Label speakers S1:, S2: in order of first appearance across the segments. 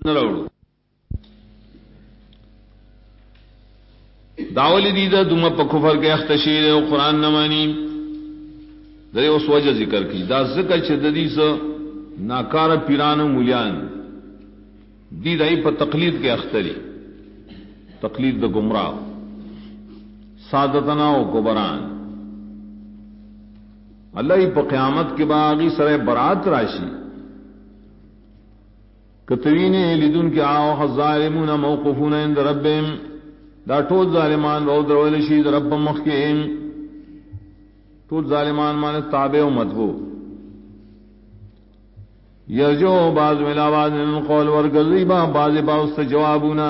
S1: نراوړو داولی دی دا دم په کفر کې اختشیر او قران نه مانی دغه اوس وجه ذکر کی دا ذکر چې د دې سو ناکار پیرانو مولیان دی دای په تقلید کې اختری تقلید د گمراه سعادتنا او کبران اللہ په قیامت کې باغی سره برات راشي کتوین لیدون کې او ظالمون موقوفون عند ربهم دا ټول ظالمان او درول شي رب مخ کې ټول ظالمان معنی تابع او متبوع یرجو بعض من آواز القول ورغذیبا بعض باوست جوابنا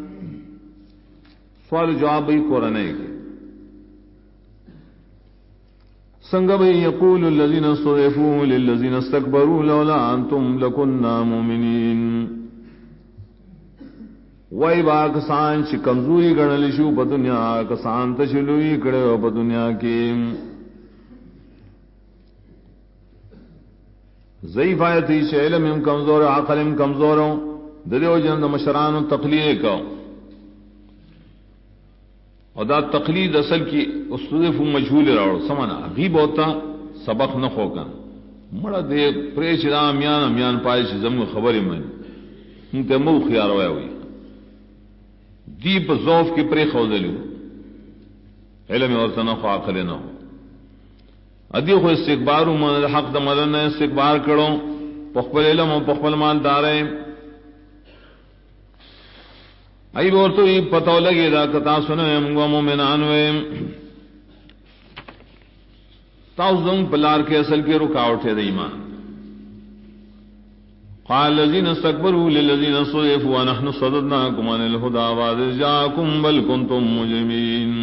S1: سوال جواب بھی قرآن ہے سنگب یقول الذین استضعفوا للذین استكبروا لولا انتم لكنا مؤمنین وای با کسان چې کمزوري ګڼل شو په دنیا کسان ته شلوي کړه په دنیا کې ضعیف آیتی چې علم هم کمزور عقل هم کمزور د دې وجه د مشرانو تقلید کو اور دا تقلید اصل کی استضعف مجهول راوړ سمانا غیب ہوتا سبق نه خوکا مړه دې پرېچ را میان پای چې زمو خبرې من ته مو خيار وای دی په ضعف کې پرې خوذلو علم ورته نه خو عقل نه ادي خو استکبار من حق د مدن استکبار کړو په خپل علم او په خپل مال دارې ای ورته پتو لګی دا کتا سنو موږ مومنان وې تاسو بلار کې اصل کې رکاوټ دی ایمان قال الذين استكبروا للذين استضعفوا ونحن صددناكم عن الهدى بعد جاءكم بل كنتم مجرمين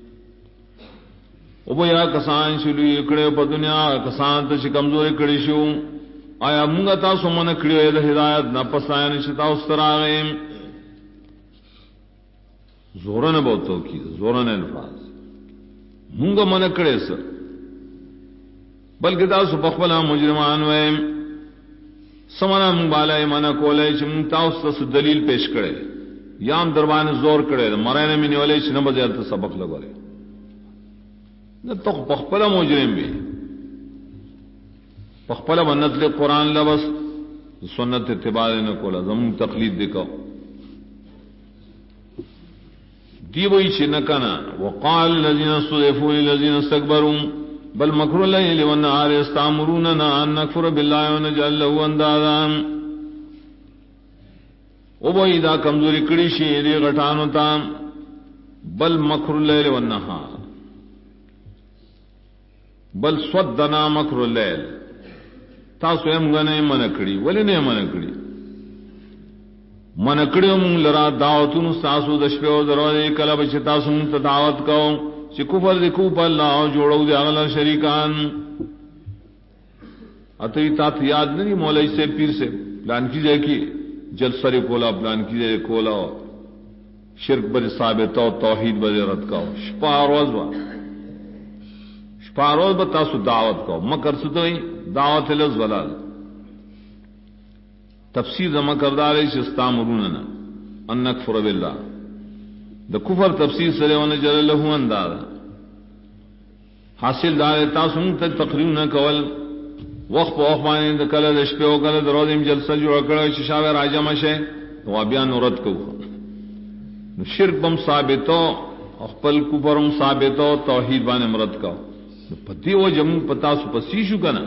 S1: او بیا کسان شلوی کړه په دنیا کسان ته کمزوري کړي شو آیا موږ تاسو مونږ کړیو د هدایت نه پساین شتا اوس تراغې زورن بہتو کی زورن الفاظ مونږ من کړي سر بلکې تاسو په خپل مجرمان وې سمانا مبالای منا کولای چې مونږ تاسو ته دلیل پیش کړي یام دروانه زور کړي مرانه مې نیولې چې نه بځه سبق لګولې نہ تو پخپلا مجرم بھی پخپلا بنت قرآن لبس سنت اتباع نہ کولا زم تقلید دکھاؤ دی وہی چنکنا وقال الذين استضعفوا للذين استكبروا بل مكر الليل والنهار يستأمروننا ان نكفر بالله ونجعل له اندادا او وہی دا کمزوری کڑی شی دی غټانو تا بل مکر الليل والنهار بل صدنا مکر اللیل تاسو هم غنه منکړي ولی نه منکړي منکړو مون لرا دعوتونو تاسو د شپې او درو کله به تاسو مون ته دعوت کوم چې کفر دې کو په الله او جوړو دي اغل شریکان اته تا یاد نہیں مولوی سے پیر سے پلان کی جائے کی جلسہ کولا پلان کی جائے کولا شرک بر ثابت او توحید بر رد کا شپا روز وا پاروز بتاسو دعوت کو مکر ستوئی دعوت الزلال تفسیر مکر دارے استامروننا ان نکفر بالله د کفر تفسیر سره ونجل له انداز حاصل دار تاسو ته تقریر نه کول وقت په وخت باندې د کله د شپې او کله د ورځې جلسه جوړ کړو چې شاوه راځم شه نو بیا نورت کوو نو شرک بم ثابتو خپل کفرم ثابتو توحید باندې مرد کو پتی و جم پتا سو پسیشو کنا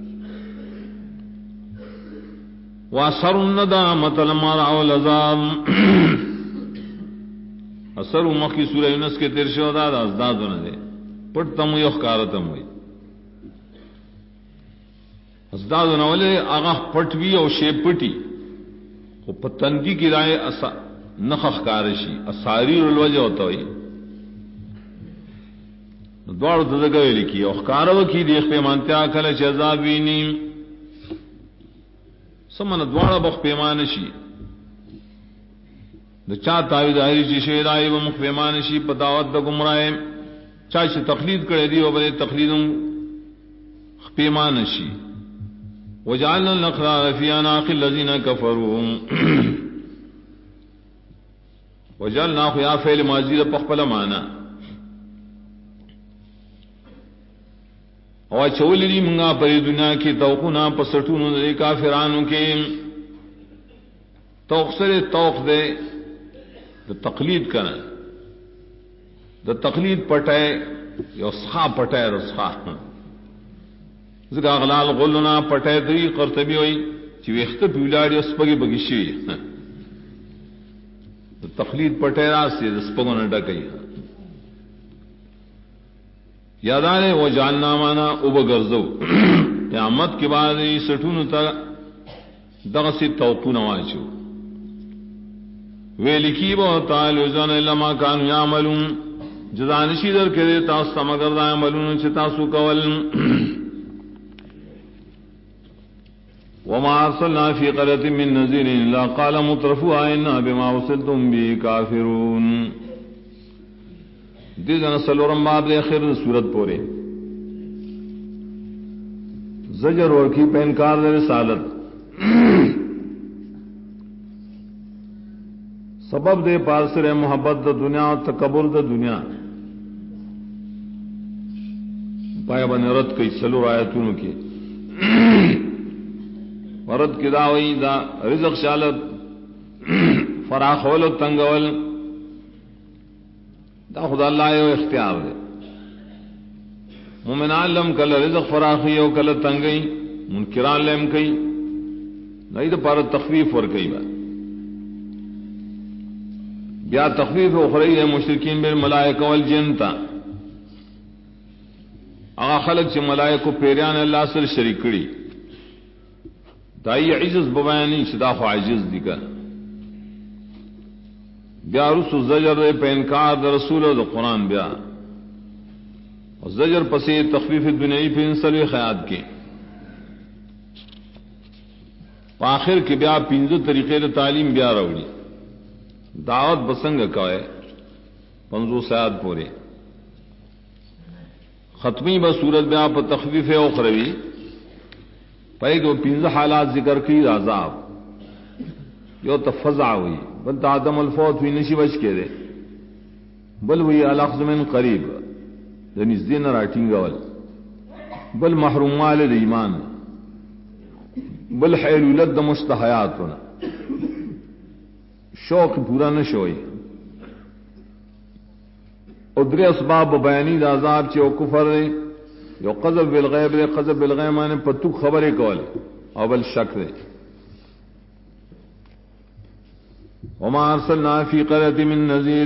S1: واسر الندامت لما رعو العذاب اثر مخی سورہ یونس کے ترشو دا ازدادو ندے پڑتم ہوئی اخکارتم ہوئی ازدادو نولے آغا پٹوی او شیب پٹی خو پتنگی کی رائے نخ اخکارشی اثاریر الوجہ ہوتا ہوئی دوار تذکر لکی او خکارو کی دیخ پیمانتیا کل چیزاب وینیم سمن دوار بخ پیمانشی دا چا تاوی داہری چی شوید آئی و مخ پیمانشی پا دعوت دا گمرائے چا چی تقلید کرے دی و بلے تقلیدم پیمانشی وجعلنا الاقرار فی اناق الذین کفروا وجعلنا خیا فعل ماضی په خپل معنا او چولې موږ په دنیا کې توقنا په سټونو د کافرانو کې توخسر توخ دے د تقلید کنا د تقلید پټه یو ښا پټه رسخا زګا غلال غلنا پټه دی قرطبی وای چې وخت پیولاړي سپګي بګشي د تقلید پټه راسي د سپګونه ډکې یادانه و جاننا معنا او بغرزو قیامت کے بعد سټونو ته دغه سي توقونه واچو ویلکی بو تعالی زن لما کانوا یعملون جزانشی در کړي تاسو مگر دا عملونه چې تاسو کول وما ارسلنا فی قرية من نذير الا قال مترفوها انا بما ارسلتم به کافرون دې ځنه سلورم باب د اخر صورت پورې زجر ورکی په انکار د رسالت سبب دے پاسر محبت دا دنیا اور تکبر دا دنیا پایا بن رد کئی سلو آیتونو کی ورد کی داوئی دا رزق شالت فراخول و تنگول دا خدا اللہ یو اختیار دے مومنان لم کل رزق فراخی او کل تنگئی منکران لم کئی نہیں دا پارا تخفیف ور کئی با یا تخفیف اخری ہے مشرکین بالملائکہ والجن تا اغا خلق چھ ملائکہ پیریان اللہ سر شریک کری دائی عجز ببیانی شدا خو عجز دیکا بیا رسو زجر دے پہ انکار دا رسول دا قرآن بیا اور زجر پسی تخفیف دنیای پہ انسلوی خیاد کی آخر کے بیا پینزو طریقے دا تعلیم بیا روڑی دعوت بسنگ کوئے 50 سیاد پورے ختمی بصورت بیا پر تخفیف اخروی پہلے دو 15 حالات ذکر کی عذاب یو تفزع ہوئی بل تعدم الفوت ہوئی نشی بچ کے دے بل ہوئی الاخذ من قریب یعنی زین راٹنگول بل محروم والد ایمان بل حیل ولد مستحیات ہونا شوق پورا نہ شوئی ادری اسباب بیانی دا عذاب چے او کفر دے یو قذف بالغیب دے قذف بالغیب مانے پتو خبر کول او بل شک دے وما ارسلنا فی قرية من نذیر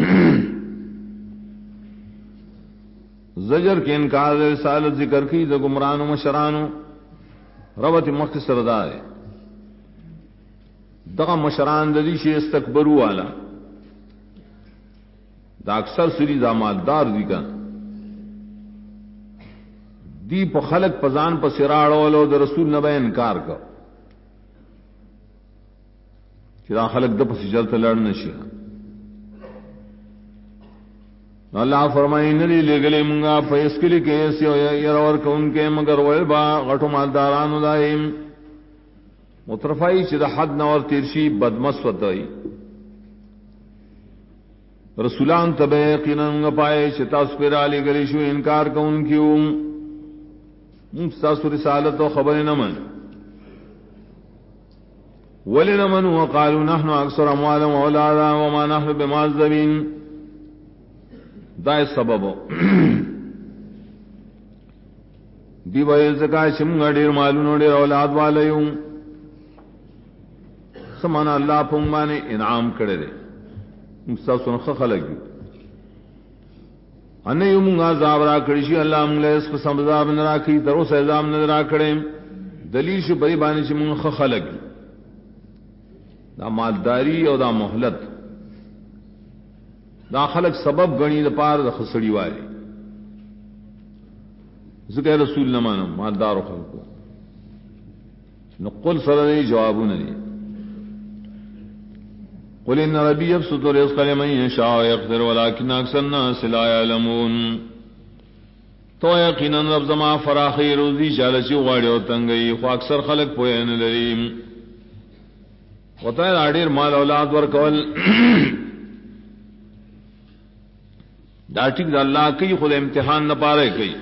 S1: زجر کے انکار رسالت ذکر کی دا گمرانو مشرانو ربط مختصر دا ہے دغه مشران د دې شی استکبروا والا دا اکثر سری دا مالدار دي کا دی په خلق پزان په سراړولو د رسول نه به انکار کو چې دا خلق د پس جلت لړ نشي اللہ فرمائے نری لګلې مونږه په اسکلی کې سیو ير اور کون کې مگر وای با غټو مالدارانو دایم مترفائی چې د حد نور تیرشی بدمسوت دی رسولان تبه یقینا پائے چې تاسو پر علی گلی شو انکار کون کیوں تاسو رسالت او خبر نه من ولنا من وقالوا نحن اکثر اموالا واولادا وما نحن بمعذبین دا سبب دی وای زکا شم غډیر مالونو ډیر اولاد والایو سمانا اللہ پنگمانے انعام کرے دے مستاسون خلق دی انہی منگا عذاب را کرشی اللہ منگلے اس قسم عذاب نرا کی دروس عذاب نرا کرے دلیل شو بری بانی چی منگا خلق دی دا مالداری او دا محلت دا خلق سبب گنی دا پار دا خسڑی والی ذکر رسول نمانو مالدار و خلقو نقل سردی جوابو ندی قل ان ربی یبسط الرزق لمن یشاء ویقدر ولکن اکثر الناس لا یعلمون تو یقینا رب زما فراخی روزی چالچی غاڑی او تنگئی خو اکثر خلق پوئے نہ لریم وتای اډیر مال اولاد ور کول دا ٹھیک دا اللہ کئی خود امتحان نہ پا رہے کئی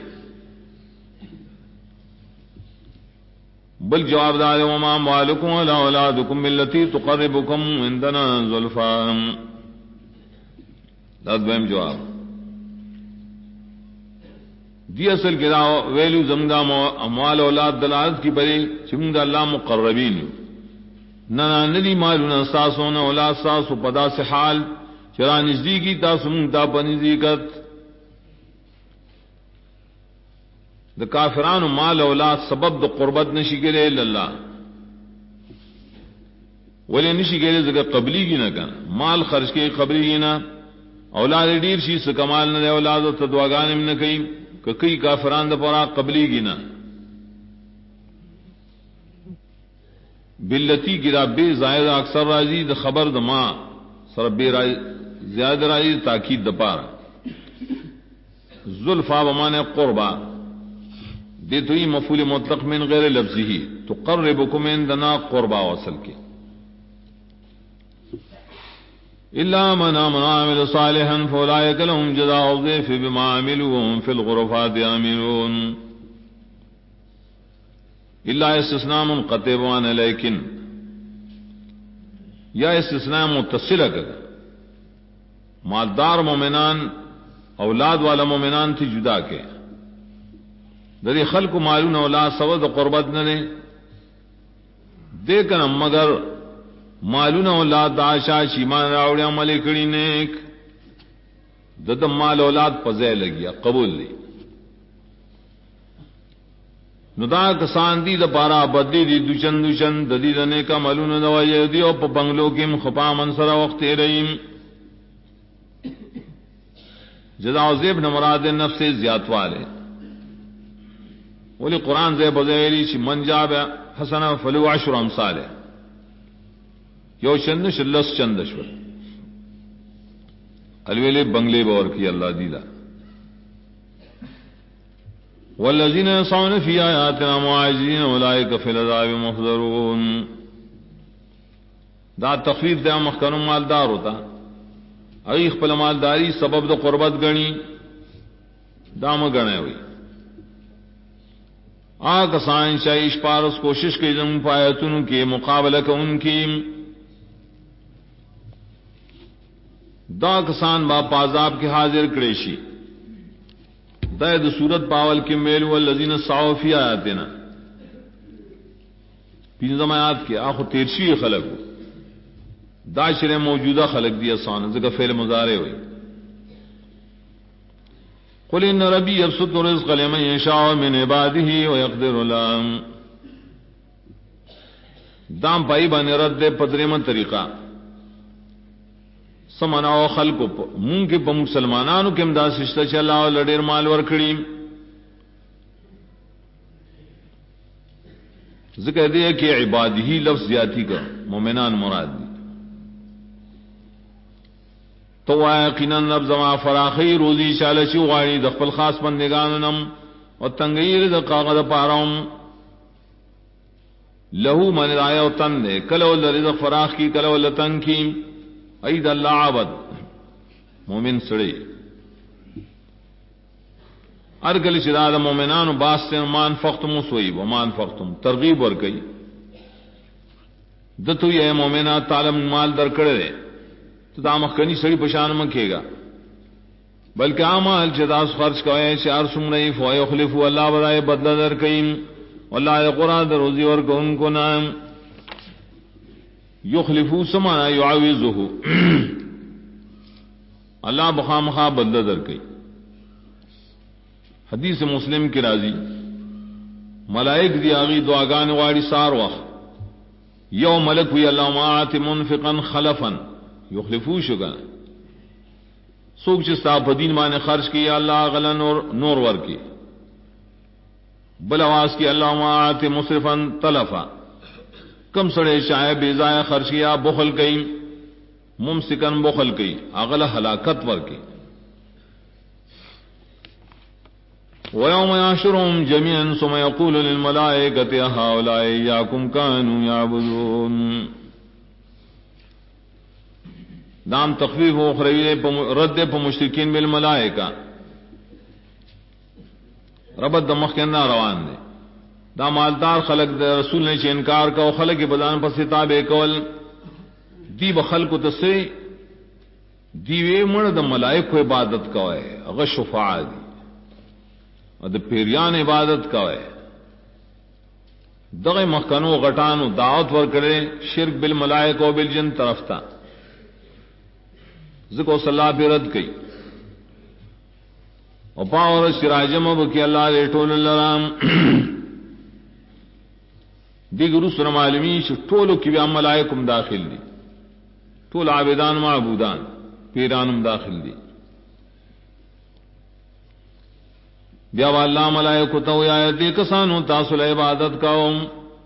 S1: بل جواب دار وما اموالکم ولا اولادکم بالتي تقربکم عندنا زلفا دا دویم جواب دی اصل کی دا ویلو زمدا اموال اولاد دلالت کی بری چم دا اللہ مقربین نہ ندی مالنا ساسون اولاد ساس پدا سے حال چرا نزدیکی تا سمتا بنزدیکت دا کافران مال اولاد سبب دا قربت نشی کرے اللہ ولی نشی کرے زکر قبلی کی نہ کن مال خرچ کے قبلی کی نہ اولاد دیر شی سے کمال نہ دے اولاد و تدواگان نہ کئی کہ کئی کافران دا پورا قبلی کی نہ بلتی کی را بے زائد اکثر راضی دا خبر دا ماں سر بے زیادہ راضی تاکید دا پارا زلفا بمانے قربا دے تو ہی مفعول مطلق من غیر لفظی ہی تو قربکم عندنا قربا وصل کے الا من آمن وعمل صالحا فاولئک لهم جزاء الضعف بما عملوا وهم في الغرفات آمنون الا استثناء منقطع وانا لیکن یا استثناء متصل کر مالدار مومنان اولاد والا مومنان تھی جدا کے دری خلق مالون اولاد سود قربت نہ دے دیکھنا مگر مالون اولاد آشا شیمان راوڑی عملی کری نیک ددم مال اولاد پزے لگیا قبول لی ندا کسان دی دا پارا بدلی دی دوچن ددی دنے کا مالون دوائی دی او پا بنگلو کم خپا منصر وقت رئیم جزا زیب نمراد نفس زیادت والے ولی قرآن زیب بزیلی چی من جاب حسنا فلو عشر امثال یو چند شلس چند شور الویلے بنگلے بور کی اللہ دیلا والذین یسعون فی آیاتنا معاجزین اولئک فی العذاب محضرون دا تخفیف دا مخکنم مالدار ہوتا اگی خپل مالداری سبب دا قربت گنی دام گنے ہوئی کسان شایش پارس کوشش کی جن پایتن کے مقابلہ کا ان کی دا کسان با پازاب کے حاضر کریشی دائد صورت پاول کے میل والذین سعوا فی آیاتنا پینزم آیات کے آخو تیرشی خلق ہو دا شرع موجودہ خلق دیا سان ذکر فعل مضارع ہوئی قل ان ربی یبسط الرزق لمن یشاء من عباده ويقدر له دام پائی باندې رد دے پدریمن طریقہ سمنا او خلق مون کې په مسلمانانو کې امداد شته چې الله لډیر مال ورکړي ذکر دے کہ عباده لفظ زیاتی کا مومنان مراد دی تو یقینا رب زما فراخی روزی شالشی غاری د خپل خاص بندگانم او تنگیر د قاغد پاروم له من رایا او تن دے کلو رزق فراخ کی کلو لتن کی اید اللہ عبد مومن سڑی ارگل شداد مومنان باستے مان فختم سویب ومان فختم ترغیب ور گئی دتو یہ مومنہ تعلم مال در کڑے تو دامخ کنی سڑی پشان مکھے گا بلکہ عامال جداس خرچ کوئے شعر سمرئی فوائے خلفو اللہ برائے بدلہ در کئیم واللہ قرآن در روزی ورکو ان کو نام یخلفو سمانا یعویزہو اللہ بخام خواب بدلہ در کئی حدیث مسلم کی راضی ملائک دی آغی دعاگان واری سار وقت یو ملک وی اللہ معات منفقا خلفا یخلفو شگا سوک چستا پدین مانے خرچ کی اللہ غلا نور ور کی بل آواز کی اللہ معات مصرفا تلفا کم سڑے شائع بیزائے خرچ کیا بخل کئی ممسکن بخل کئی اغلا ہلاکت ور کی وَيَوْمَ يَحْشُرُهُمْ جَمِيعًا ثُمَّ يَقُولُ لِلْمَلَائِكَةِ أَهَؤُلَاءِ إِيَّاكُمْ كَانُوا يَعْبُدُونَ دام تخفیف و اخروی رد پا مشرکین بالملائکہ ربط دمخ کے اندر روان دے دا مالدار خلق دا رسول نے چھ انکار کا خلق بدان پر ستاب کول دی بخلق تسے دیوے من دا ملائک کو عبادت کا ہے اگر شفاعہ دی اور دا پیریان عبادت کا ہے دغه مخکنو غټانو دعوت ورکړي شرک بالملائکه او بالجن طرف تا ذکر صلی اللہ پہ رد کئی اور پاور سراجم اب کہ اللہ دے ٹول لرام دیگر سر معلومی ٹولو کی بھی ملائکم داخل دی ٹول عابدان معبودان پیرانم داخل دی بیا اللہ ملائکو تو یا دی کسانو تاسل عبادت کاؤں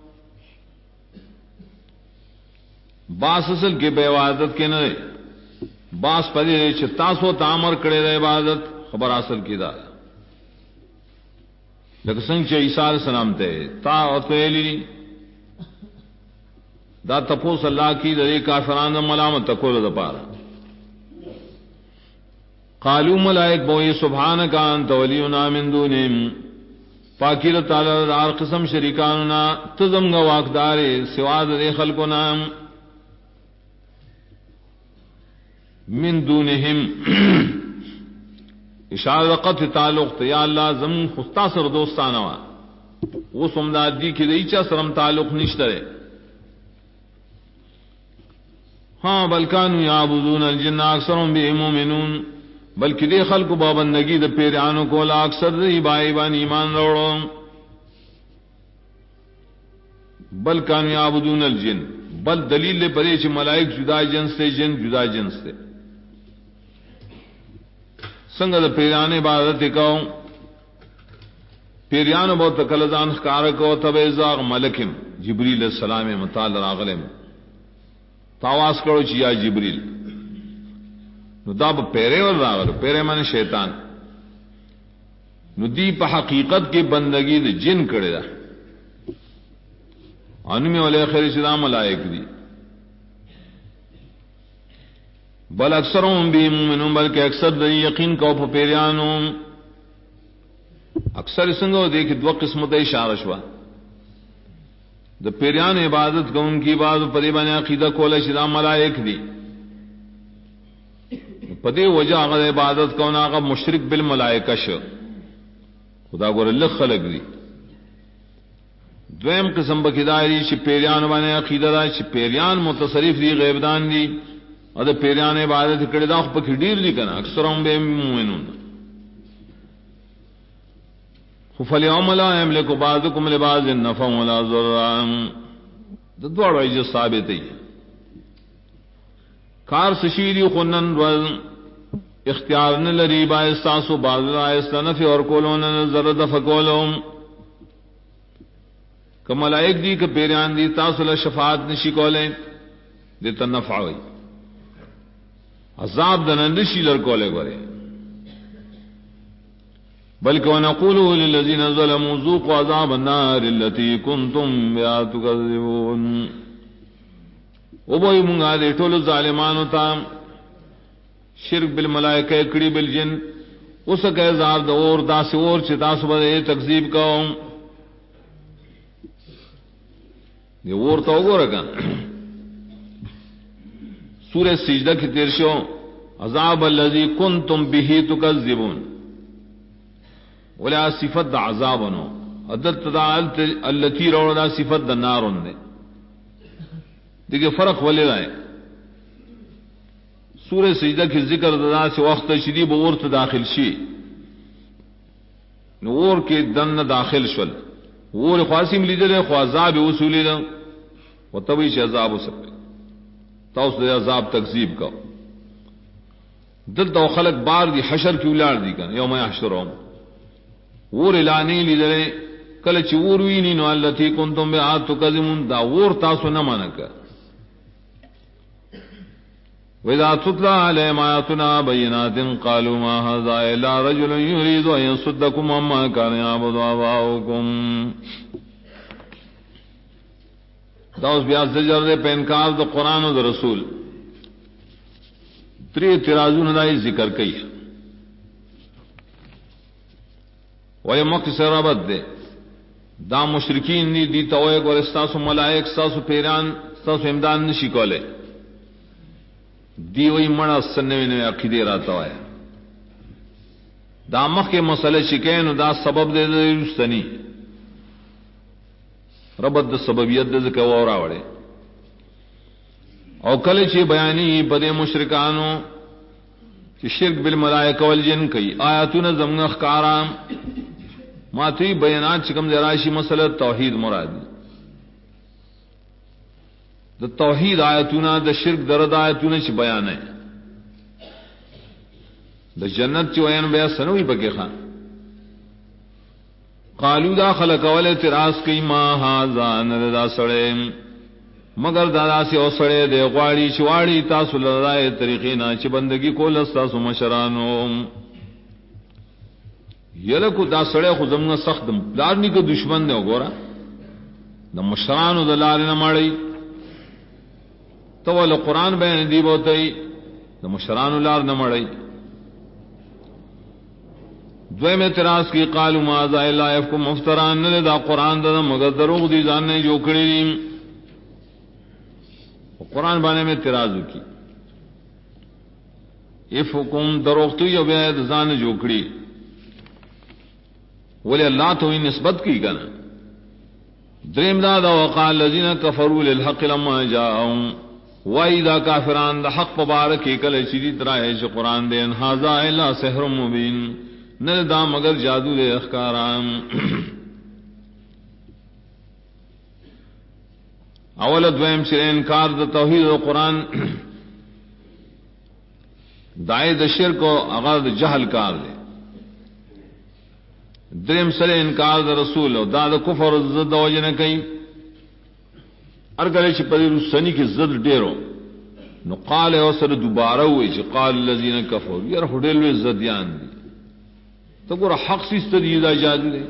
S1: باس اصل کے بے عبادت کے نئے باس پدی چھ تاسو تامر کرے دا عبادت خبر اصل کی دا لیکن سنگ چھ عیسیٰ علیہ السلام تے تا اتویلی دا تپوس اللہ کی دا کافران دا ملامت تکول دا پارا قالو ملائک بوئی سبحانکا انت ولینا من دونیم پاکی تعالی دار قسم شریکاننا تزم گا واقدارے سواد دے خلقنا من دونہم اشارہ قطع تعلق یا اللہ زم خستا سر دوستانوا وہ سمداد دی کی دیچا سرم تعلق نشترے ہاں بلکانو یعبدون الجن اکثرهم بهم مومنون بلکہ دے خلق پابندگی د پیرانوں کو لا اکثر دی بائی بان ایمان روڑو بل کان یعبدون الجن بل دلیل لے پرے چھ ملائک جدا جنس سے جن جدا جنس سے سنگ د پیرانے عبادت کاؤ پیریانو بہت کلزان خکار کو تبیزاغ ملکم جبریل السلام متعال راغلم تاواز کرو چیا جبریل نو دا با پیرے ور راغلو پیرے من شیطان نو دی پا حقیقت کی بندگی دی جن کرے دا انمی علیہ خیر صدا ملائک دی بل اکثرهم بھی مومنون بلکہ اکثر دی یقین کو پا پیریانو اکثر سنگو دیکھ دو قسمت اشارہ شوا دا پیریان عبادت کو ان کی بعض پریبان عقیدہ کولا شدا ملائک دی پدے وجہ اگر عبادت کو نا مشرک بالملائکہ شو خدا گور اللہ خلق دی دویم قسم بکداری چھ پیریان بانے عقیدہ دا چھ پیریان متصرف دی غیبدان دی اور دا پیریان عبادت کردی دا خب پکی دیر دی کنا اکثرهم بے مومنون فَالْيَوْمَ لَا يَمْلِكُ بَعْضُكُمْ لِبَعْضٍ نَفْعًا وَلَا ضَرًّا دا دوڑ وجہ ثابت ہے کار سشیری خنن ول اختیار نہ لری باستاسو بعض آیستا نفی اور کولون نظر دفکولوم کہ ملائک دی کہ پیریان دی تاسو شفاعت نشی کولیں دیتا نفع ہوئی عذاب دنن نشی لرکولے گورے بلکہ ونقولو للذین ظلموا ذوقوا عذاب النار التي كنتم بها تكذبون او بوئی منگا دے ٹولو ظالمانو تا شرک بالملائکہ کڑی بالجن اس کا ازار دا اور دا سے اور چتا صبح تکذیب کا یہ اور تو گو رکھا سورہ سجدہ کی تیرشو عذاب الذی کنتم به تکذبون ولا صفت دا عذاب نو عدد دا التی رو دا صفت دا نارن دے دیکھیں فرق والے رائے سورہ سجدہ کی ذکر دا سے وقت شدیب اور داخل شی نور کے دن داخل شل اور خواسم لیدر ہے خوازاب اصولی دا و طبی سے عذاب ہو سکتے تاؤس دے عذاب تکذیب کا دل تو خلق بار دی حشر کی اولاد دی کن یوم یحشرهم اور اعلانی لیدر ہے کل چوروینی نو اللتی کنتم بها تکذبون دا اور تاسو نہ مانکا وَإِذَا تُتْلَى عَلَيْهِمْ آيَاتُنَا بَيِّنَاتٍ قَالُوا مَا هَذَا إِلَّا رَجُلٌ يُرِيدُ أَن يَصُدَّكُمْ عَمَّا كَانَ يَعْبُدُ آبَاؤُكُمْ دا اس بیا زجر دے پہ انکار دا قرآن و دا رسول تری اعتراضون دائی ذکر کئی وی مقصر ربط دے دا مشرکین دی تویق اور استاسو ملائک استاسو پیران استاسو امدان نشی کولے دی وی مڑا سنوی نوی عقیدے راتا ہے دا مخ کے مسئلہ شکین دا سبب دے دے رستنی ربط دا سببیت دے ذکر وورا وڑے او کل چی بیانی بدے مشرکانو چی شرک بالملائکہ والجن کئی آیاتون زمن اخکارام ماتوی بیانات چکم درائشی مسئلہ توحید مراد دا توحید آیاتونا دا شرک درد آیاتونا چی بیان ہے دا جنت چی وین بیا سنوی پکے خان قالو دا خلق اول اعتراض کی ما ہازان دا سڑے مگر دادا سے او سڑے دے غواڑی چواڑی تاسو لرائے طریقینا چی بندگی کو لستاسو مشرانو یلکو دا سڑے خو زمنا سخت لارنی کا دشمن دے گورا دا مشرانو دا لارنا ماڑی تو والا قرآن بین دی بوتای دا مشرانو لارنا ماڑی دویم اعتراض کی قالو مازا اللہ یفکو مفتران نلے دا قرآن دا مگر دروغ دی زاننے جو کڑی دیم قرآن بانے میں اعتراض کی افکم دروغتو یا بید زان جو کڑی ولی اللہ تو ہی نسبت کی کنا دریم دادا وقال الذین کفروا للحق لما جاءهم وَإِذَا کافران دا حق پبارکی کل چیدی ترائے چی قرآن دے انہذا الا سحر مبین نل دا مگر جادو دے اخکارام اول دویم چرے انکار دا توحید و قرآن دائے دا شرک و اغاد جہل کار دے درم سر انکار دا رسول و دا کفر زد وجہ کئی ارگلے چی پدی رسنی کی زد ڈیرو نو قال او سر دوبارہ ہوئی چی قال الذین کفروا یار ہڈیلوے زدیان دی تو گورا حق سیست دی دا جادو دے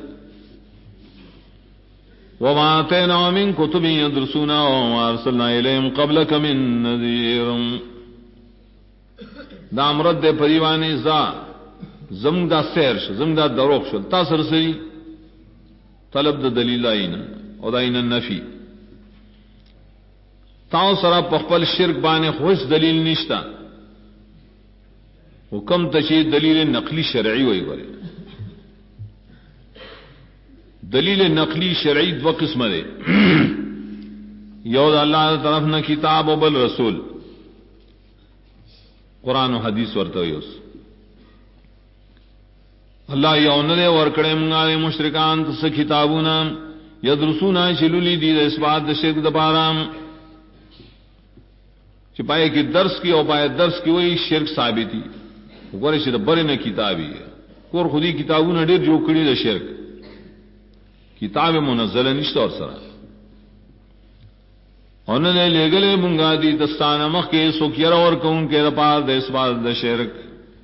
S1: وما آتینا من کتب یدرسونا وما ارسلنا الیہم قبلک من نذیر دا امرد دے پریوانی زا زم دا سیر شو زم دا دروغ شو تا سرسری طلب دا دلیل آئینا او دا اینا نفی تاؤ سرا پخپل شرک بانے خوش دلیل نشتا حکم تشید دلیل نقلی شرعی ہوئی گرے دلیل نقلی شرعی دو قسم دے یود اللہ طرف نہ کتاب و بل رسول قرآن و حدیث ورتویوس اللہ یونلے ورکڑے منگارے مشرکان تس کتابونا یدرسونا چلولی دید اس بات شرک دپارام چپائے کی درس کی او پائے درس کی وہی شرک ثابتی گورے چھ بڑے نہ کتابی کور خودی کتابونا ڈیر جو کڑی دا شرک کتاب منزل نشتا اور سرا انہوں نے لے گلے منگا دی دستان مخ کے سوکیر اور کون کے رپار دا اس بات دا شرک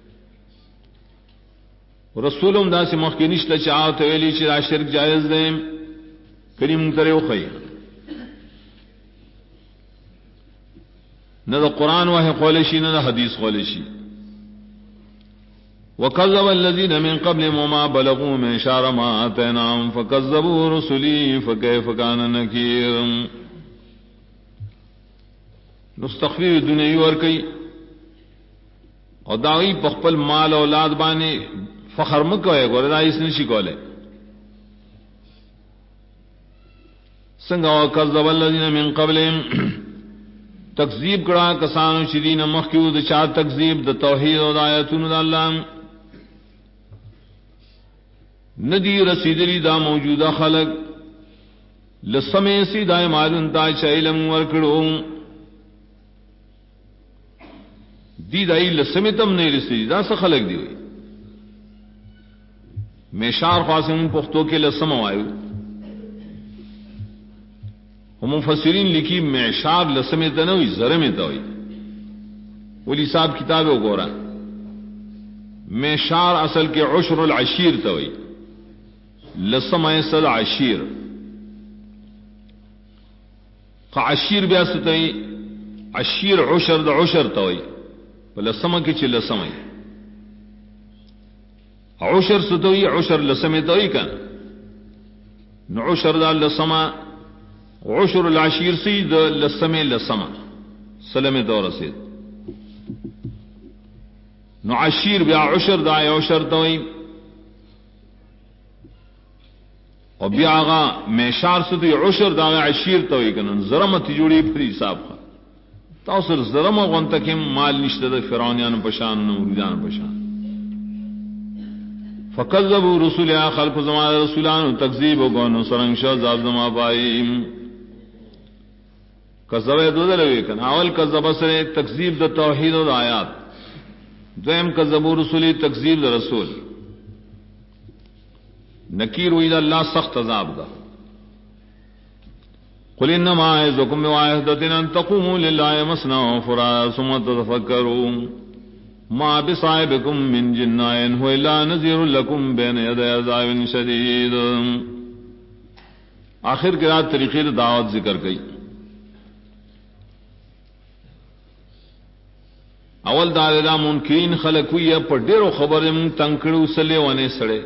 S1: رسولم دا سے مخ کے نشتا چاہو تویلی چرا شرک جائز دیں کریم کرے اخی نہ دا قرآن واہ قولشی نہ دا حدیث قولشی وَكَذَّبَ الَّذِينَ مِن قَبْلِهِمْ وَمَا بَلَغُوا مِعْشَارَ مَا آتَيْنَاهُمْ فَكَذَّبُوا رُسُلِي فَكَيْفَ كَانَ نَكِيرٌ مستخفی دنیا اور کئی اور داغی پخپل مال اولاد بانے فخر مکہ ہے گورے دا اس نے شکولے سنگا وَكَذَّبَ الَّذِينَ مِن قَبْلِهِمْ تکذیب کڑا کسانو شدین مخکیو دا چاہ تکذیب دا توحید و دا آیتون دا اللہ ندی رسیدلی دا موجودہ خلق لسمے سی دا معلوم تا چا علم ورکڑو دی دائی لسمے تم نہیں رسیدی دا سا خلق دی ہوئی میشار خاصم پختو کے لسم آئیو مفسرین لکھی معشار لسمے تا نوی زرمے تا ہوئی ولی صاحب کتاب گورا معشار اصل کے عشر العشیر تا ہوئی لسم ایسل عشیر عشیر بیاستائی عشیر عشر دا عشر تا ہوئی لسمه کې چې لسمه عشر ستوي عشر لسمه توي کن نو عشر دا لسمه عشر العشیر سید لسمه لسمه سلمه دور رسید نو عشیر بیا عشر دا عشر توي او بیا آغا میشار ستوي عشر دا عشیر توي کن زرمه تجوړي پر حساب تاثر زرمه غنتکم مال نشته د فرعونانو پشان نمرودان پشان فکذبوا رسولا خلق زمان رسولان تکذیب وګونو سرنګ شو عذاب زما پایم کذبه دودلوي کنا اول کذب سره تکذیب د توحید او آیات دویم کذبوا رسولی تکذیب د رسول نکیر وی اللہ سخت عذاب دا قل انما اعظكم بواحدة ان تقوموا لله مثنى وفرادا ثم تتفكروا ما بصاحبكم من جنة هو الا نذير لكم بين يدي عذاب شديد. آخر کے رات طریقے دعوت ذکر گئی. اول دار منکرین خلق ہوئی پر ډیرو خبرې مون تنکړو سلې ونه سړې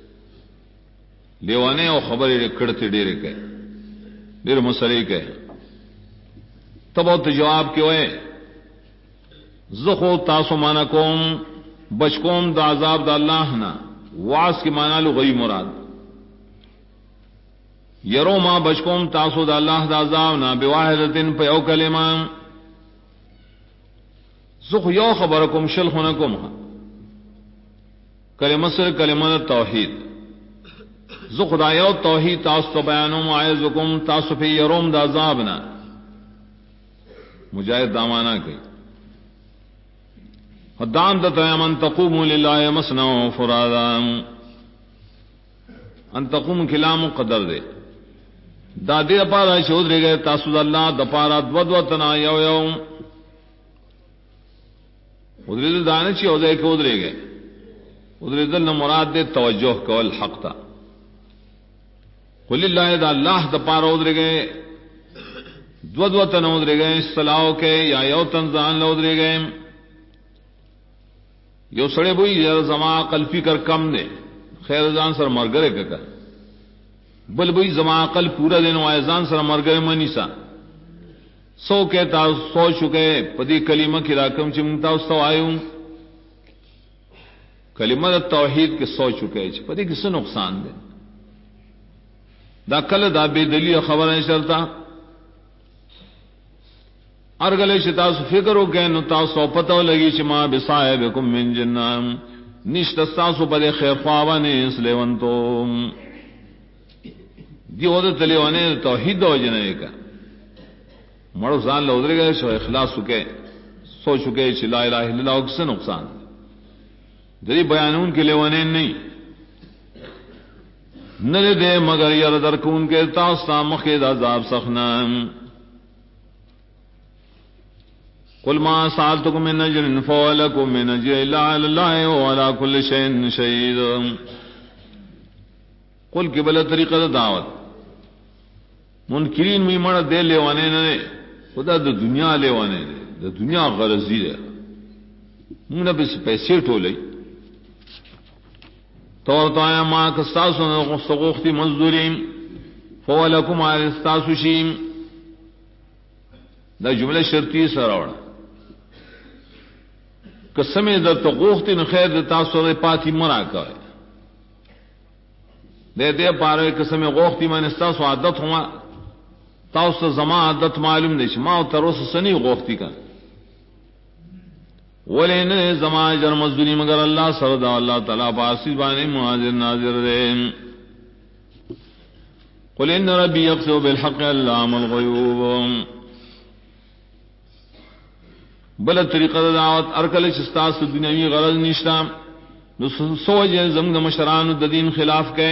S1: لیوانه او خبرې کړته ډیره کوي ډیر مسلې کوي تب او جواب کې وای زخو تاسو معنا کوم بچ کوم د عذاب د الله نه واس کی معنا لغوی مراد یرو ما بچ کوم تاسو د الله د عذاب نه بواحدتن په یو کلمه زخو یو خبرکم شل خنکم کلمه سره کلمه توحید زو خدایو توحید تاسو بیانوم اعزکم تاسو په یروم د عذاب نه مجاهد دامانا کوي خدام د تیمن تقوم لله مسنا وفرادا ان تقوم کلام قدر دے دا دې لپاره چې ودرېږي تاسو د الله د پاره دو تنا یو یو ودرېدل دانه چې او ځای کې ودرېږي ودرېدل نو مراد دې توجه کول حق تا قل اللہ دا اللہ دا پارا ادرے گئے دو تن ادرے گئے صلاحوں کے یا یو تنزان لو ادرے گئے یو سڑے بوئی زما عقل فکر کم دے خیر زان سر مرگرے کا بل بوئی زما عقل پورا دن وائے زان سر مرگرے منیسا سو کہتا سو چکے پدی کلمہ کی راکم چمتا سو آئیوں کلمہ توحید کے سو چکے پدی کس نقصان دے دا کل دا بے دلیل خبر نہیں چلتا ارگلے تاس فکر ہو گئے نو تاسو پتہ لگی چما بصاحبکم من جنہ نشت تاسو پر خیر خواہانے اس لیون تو دیو دے تلیوانے توحید ہو جنے کا مرو زان لو ادرے گئے سو اخلاص چکے سو چکے چ لا الہ الا اللہ سے نقصان دری بیانون کے لیوانے نہیں نہ دے مگر یر درکون کے تاستا مخید عذاب سخنا قل ما سالتکم من اجر فولکم من اجر الا علی اللہ وعلا کل شیء شہید. قل کی بلا طریقہ دعوت منکرین میں مڑا دے لیوانے نے خدا دا دنیا لیوانے دا دنیا غرضی دے منہ بس پیسے ٹولے تو آیا ما کستاسو نغسطوختی مزدوریم فولکم آیا استاسو شیم دا جملہ شرطی سراوڑا قسمی در تغوختی نخیر در تاسو در پاتی مراکا ہے دے پاروے قسمی غوختی من استاسو عادت ہوا تاسو زمان عادت معلوم دیش ما تروس سنی غوختی کا ولین زمان جر مزدوری مگر اللہ سردا اللہ تعالیٰ پاسی بانے مہاجر ناظر دے. قل ان ربی یقصد بالحق علام الغیوب. بل طریقہ دعوت ارکل چستاس دنیاوی غرض نشتا سوج زمد مشران الدین خلاف کے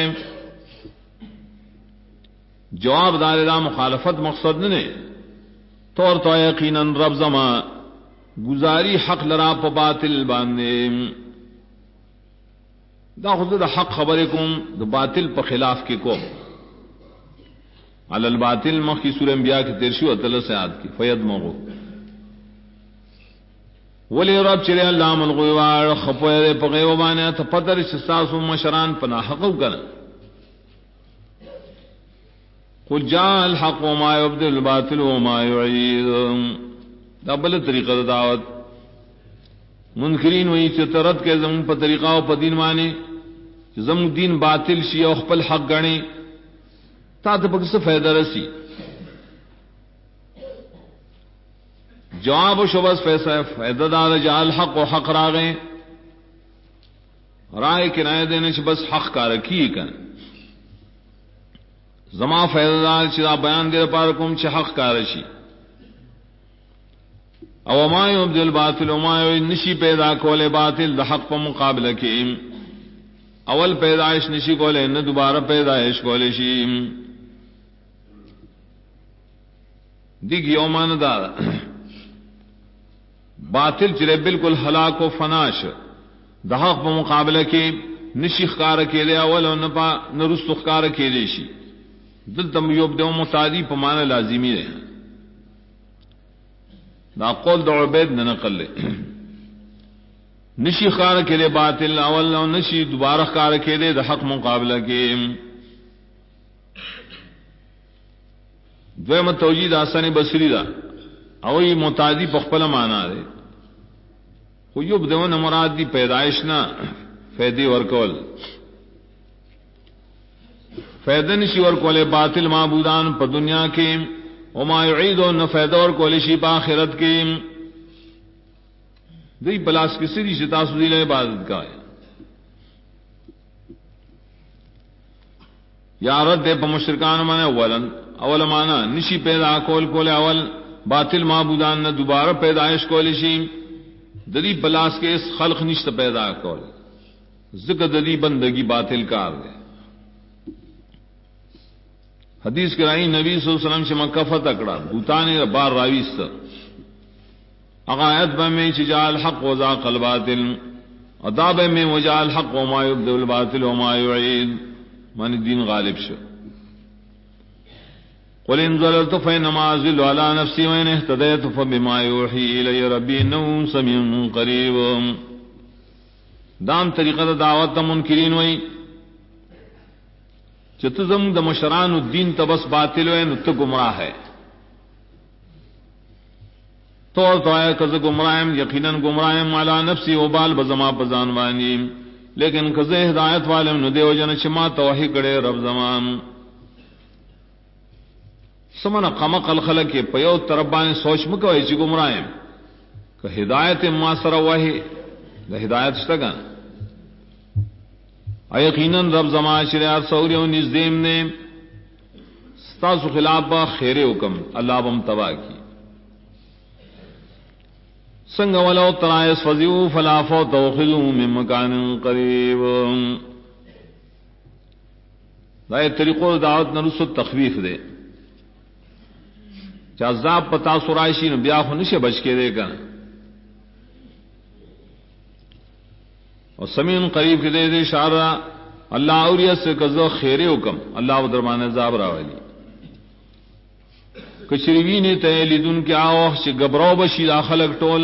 S1: جواب دار دا مخالفت مقصد نے طور تو یقینا رب زمان گزاری حق لرا پا باطل باندے دا خود دا حق خبرکم دا باطل پا خلاف کے کو علی الباطل مخی سورہ انبیاء کی ترشی و تلس آیات کی فید مغو ولی رب چرے اللہ من غیوار خپوئے پا غیو بانے تا پتر شستاسو مشران پنا حقو کرن قل جاء الحق وما يبدل الباطل وما يعيد دا بل طریقہ دعوت منکرین وہی چترت کے زمون پا طریقہ و پا دین مانے زمون دین باطل شی او خپل حق گنے تا تا پکس فیدہ رسی جواب و شبس فیصلہ فیدہ دار جاء الحق و حق را گئے رائے کنائے دینے چھ بس حق کا رکھی کن زما فیدہ دار چھ بیان دیر پارکم چھ حق کا رشی او ما یبدل باطل و ما نشی پیدا کولے باطل دا حق پا مقابلہ کی اول پیدائش نشی کولے نہ دوبارہ پیدائش کولے شی دیکھ یومان دار باطل چرے بالکل ہلاک و فناش دا حق پا مقابلہ کی نشی خکار کے دے اول و نرست خکار کے دے شی دل تم یبدو متعدی پا معنی لازمی رہے دا قول دا عبید نہ نقل لے نشی خار کے لئے باطل اول و نشی دوبارہ خار کے لئے دا حق مقابلہ کے دویم توجید آسانی بصری دا اوی متعدی پخپل مانا دے خو یبدون مراد دی پیدائش نا فیدی ورکول فیدہ نشی ورکول باطل معبودان پا دنیا کے وما یعیدو نفیدہ ورکول شی پا آخرت کے دی پلاس کسی دی شتا سدیل عبادت کا ہے یا رد دے پا مشرکان مانے اول مانا نشی پیدا کول اول باطل معبودان نہ دوبارہ پیدائش کول شی دلی پلاس کے اس خلق نشت پیدا کول ذکر دلی بندگی باطل کار دے حدیث کرائی نبی صلی اللہ علیہ وسلم سے مکہ فتح کڑا بوتانے بار راویست اغایت میں چجا الحق وزاق الباطل اداب میں وجا الحق وما يبدل الباطل وما يعيد من دین غالب شو قل ان ضللت فانما اضل على نفسي وان اهتديت فبما يوحي الي ربي انه سميع قريب دام طریقہ دعوت منکرین وئی چتزم د مشران الدین تبس باطل وین تو گمراہ ہے تو آیا کز گمراہم یقیناً گمراہم علی نفسی وبال بزما پزانوانی لیکن کز ہدایت والم نو دیو جن چما توحید کڑے رب زمان سمنا قمق الخلق کے پیو تربان سوچ مکوئی چی گمراہم کہ ہدایت ما سر وحی دا ہدایت شتگا یقیناً رب زمان شریعت سوری و نزدیم نے ستاسو خلاف با خیر حکم اللہ بم تباہ کی سنگ ولو ترائس فضیو فلا فوت وخذو من مکان قریب دائے طریقوں دعوت نرس تخویف دے چا عذاب پتا سرائشی نو بیا خونشے بچ کے دے کر اور سمین قریب کے دے دے شارہ اللہ اوریت سے کزو خیر حکم اللہ و درمان عذاب راولی کچریوی نے تے لیدن کے آوخ چھ گبراو بشی داخلق ٹول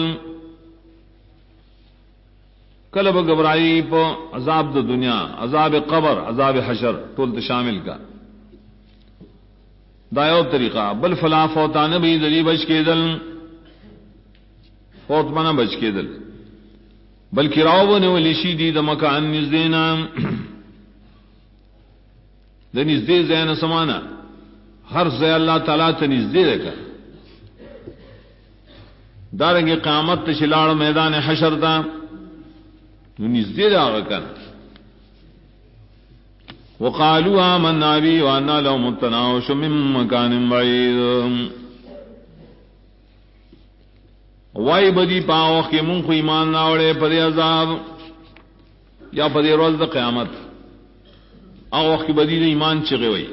S1: کلب گبرائی پا عذاب دا دنیا عذاب قبر عذاب حشر ٹول شامل کا دایو طریقہ بل فلا فوتان بھی دلی بچ کے دل فوت منا بچ کے دل بلکہ راو بنے ولیشی دی دا مکان نزدینا دا نزدی زین سمانا ہر زی اللہ تعالیٰ تا نزدی رکھا دارنگی قیامت تشلاڑ میدان حشر تا نزدی رکھا وقالوا آمنا بی وانا لهم التناوش من مکان بعید وائی بدی پاوخ کے منخ ایمان ناوڑے پدی عذاب یا پدی روز دا قیامت آوخ کی بدی دا ایمان چگے ہوئی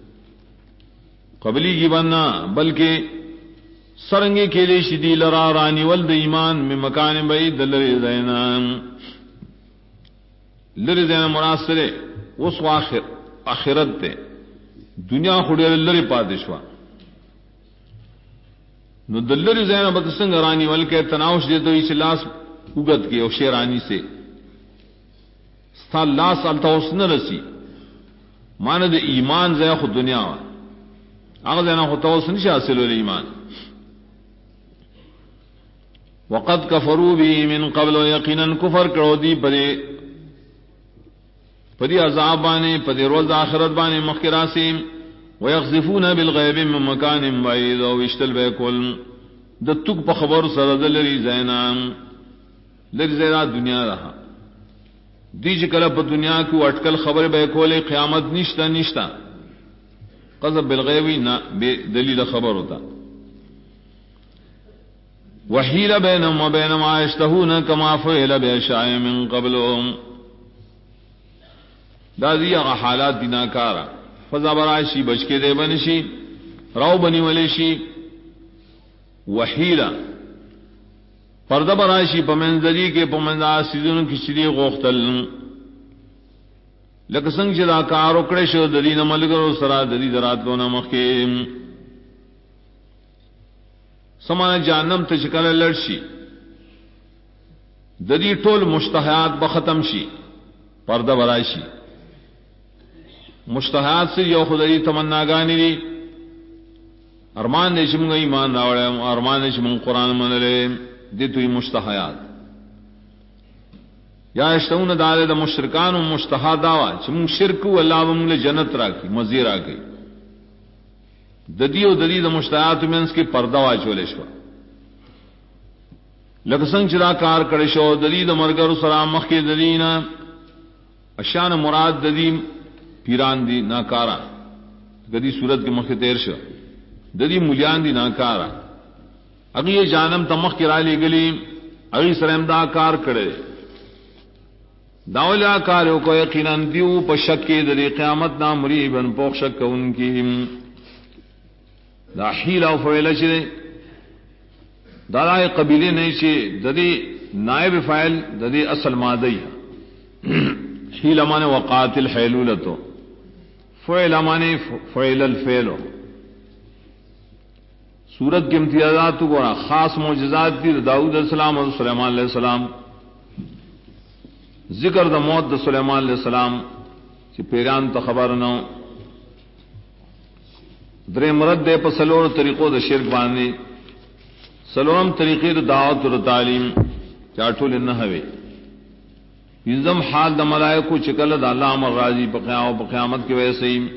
S1: قبلی کی بننا بلکہ سرنگے کے لئے شدی لرا رانی ولد ایمان میں مکان بعید لری زینان لری زینان مناصرے اس آخرت تے دنیا خودی لری پادشوا نو دلری زین بد سنگ رانی ولکه تناوش دے تو اس لاس اگت کے او شیرانی سے ستا لاس التوس نہ رسی ماند ایمان زیا خود دنیا اگر زینا خود توس نشی حاصل ہوئی ایمان وقد کفروا به من قبل یقینا کفر کرو دی پدی عذاب بانے پدی روز آخرت بانے مخکرا سے ويقذفون بالغيب من مكان بعيد ويشتل بكل دتک په خبر سره دلری زینام لری زینا دنیا رہا دیج کله په دنیا کو اٹکل خبر به کولے قیامت نشتا قذف بالغیب نہ بے دلیل خبر ہوتا وحیل بینهم وبین ما یشتهون كما فعل باشاع من قبلهم دادی حالات دیناکارا فضا برائشی بچ کے دے بنشی رو بنی ولیشی وحیلا پردہ برائشی پمنزلی کے پمنزا سیزن کی شری غوختل لکسنگ چدا کارو کڑشو ددین ملگرو سرا ددی درات کو نمخ کے سمان جانم تشکل لڑشی ددی ٹول مشتہیات بختم شی پردہ برائشی مشتہات سے یو خدای تمنا گانی دی ارمان نشم گئی ایمان راوڑے ارمان نشم قرآن من لے دی توی مشتہات یا اشتون دارے دا مشرکان و مشتہا داوا چم شرک و اللہ ومن جنت راکی مزی راکی ددی و ددی دا مشتہات میں اس کی پردہ واچولے شوا لکسنگ چرا کار کڑشو ددی دا مرگر سلام مخ کے ددینا اشان مراد ددیم پیران دی ناکارا گدی صورت کے مخ تیر شو ددی ملیان دی ناکارا اگی یہ جانم تمخ کرا لی گلی اگی سرم دا کار کڑے داولا کارو کو یقیناً دیو پشک کے دری قیامت نا مریبن پوک شک ان کی دا حیلہ و فعیلہ چرے دارائے قبیلے نہیں چے ددی نائب فائل ددی اصل مادی حیلہ مانے وقاتل حیلولتو فعل مانے فعل الفعل سورت کے امتیازات کو خاص معجزات دی داؤد علیہ السلام اور سلیمان علیہ السلام ذکر دا موت دا سلیمان علیہ السلام چی پیران تا خبر نو درے مرد دے پا سلور طریقوں دا شرک باندے سلورم طریقے دا دعوت و تعلیم چاٹول انہوے انزم حال دا ملائکو چکل دا اللہ امر راضی پا قیامت کے ویسے ہی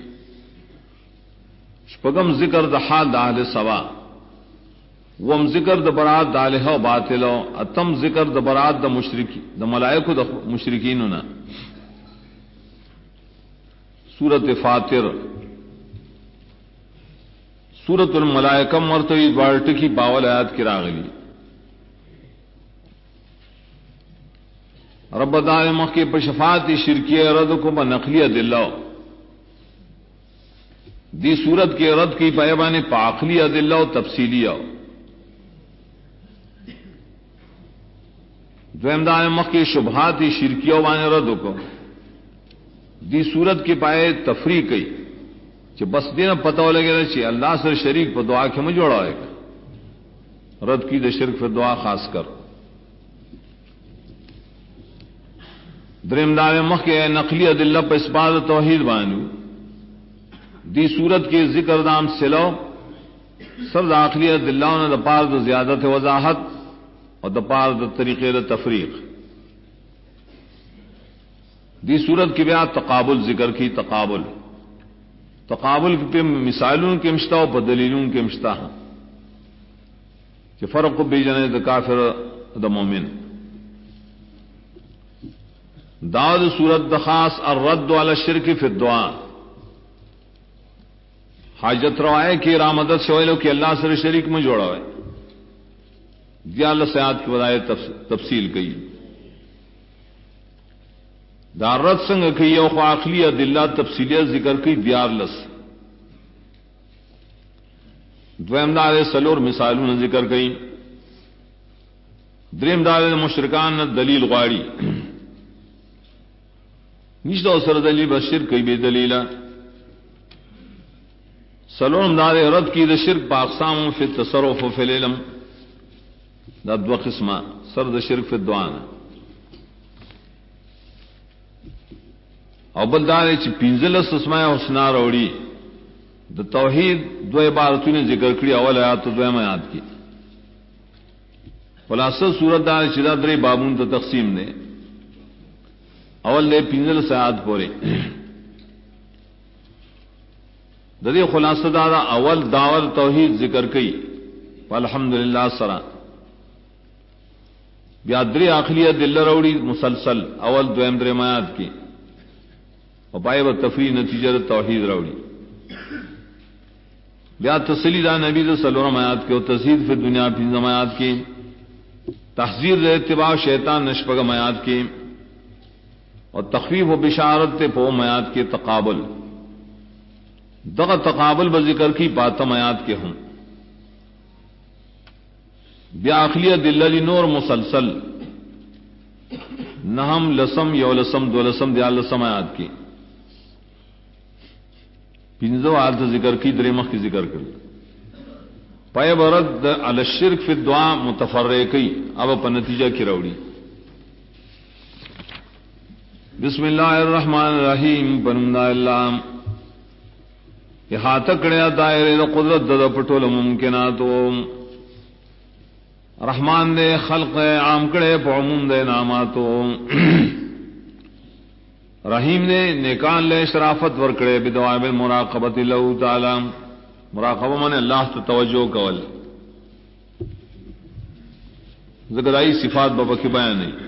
S1: شپگم ذکر دا حال دا اہل سوا وم ذکر دا برات دا الہ و باطلو اتم ذکر دا برات دا مشرکی دا ملائکو دا مشرکینونا سورت فاتر سورت الملائکہ مرتوی دوارٹکی باول آیات کی راغلی رب دار مخ کے پشفات شرکیہ رد کو بنقلی دلہ دی صورت کے رد کی پیبان پاخلی دلہ و تفصیلیہ دوامدار مخ کے شبہات شرکیہ وان رد کو دی صورت کے پائے تفریق کی کہ بس دینا پتہ لگے چی اللہ سے شریک پر دعا کے میں جوڑا ہے رد کی دے شرک پر دعا خاص کر درمدار مخ کے نقلی ادلہ پر اسباد توحید بانو دی صورت کے ذکر دام سلو سر داخلی ادلہ نے دپار دا زیادت وضاحت اور دپار دا طریقے دا تفریق دی صورت کی بیا تقابل ذکر کی تقابل پہ مثالوں کے مشتہ و دلیلوں کے مشتہ کہ فرق کو بیجنے دا کافر دا مومن داد صورت دخاص الرد علی الشرک فی الدعاء حاجت روائے کی رامدت شویلو کہ اللہ سے شریک میں جوڑا ہوئے دیا اللہ سیاد کی بدائے تفصیل کی دارت سنگ کی او خواخلی دلہ تفصیلیت ذکر کی دیار لس دویم دار سلور مثالون ذکر کی دریم دار مشرکان دلیل غاڑی نشتا سر دلیل بشر کئی بے دلیلہ سلام دار رد کی دا شرک پا اقسام فی التصرف و فی العلم دا دو قسمہ سر دا شرک فی الدعان او بلدار چی پینزلس اسماء حسنا روڑی دا توحید دو عبارتوں نے ذکر کری اول آیات تو دویم آیات کی خلاصہ صورت دار چدا درے بابون تا تقسیم دے اول دے پینزلس آیات پورے ددی خلاصہ دادا اول داور توحید ذکر کی الحمدللہ سرا بیا درے آخلیہ دل روڑی مسلسل اول دویم درے آیات کی اور پائے و تفریح نتیجہ توحید روڑی بیا تسلی دا نبی صلی اللہ علیہ آیات کے اور تزہید فی دنیا پنجم آیات کی تحذیر اتباع شیطان نشپگم آیات کی اور تخفیف و بشارت پوم آیات کے تقابل دغ تقابل بذکر کی پاتم آیات کے ہوں بیا اخلیہ دل علی نور مسلسل نہم لسم یو لسم دو لسم دیا لسم آیات کی پنزو آیات ذکر کی درمخ کی ذکر کر پائے برد علی الشرک فی الدعا متفرقی اب اپا نتیجہ کی روڑی بسم اللہ الرحمن الرحیم بنمنا اللہ احاطہ کڑیا دائرے دا قدرت دا پٹول ممکناتو رحمان دے خلق عام کڑے پا عموم دے ناماتو رحیم نے نیکان لے شرافت ورکڑے بدوائب المراقبت اللہ تعالی مراقبہ من اللہ تا توجہ کول ذکر آئی صفات بابا کی بیان نہیں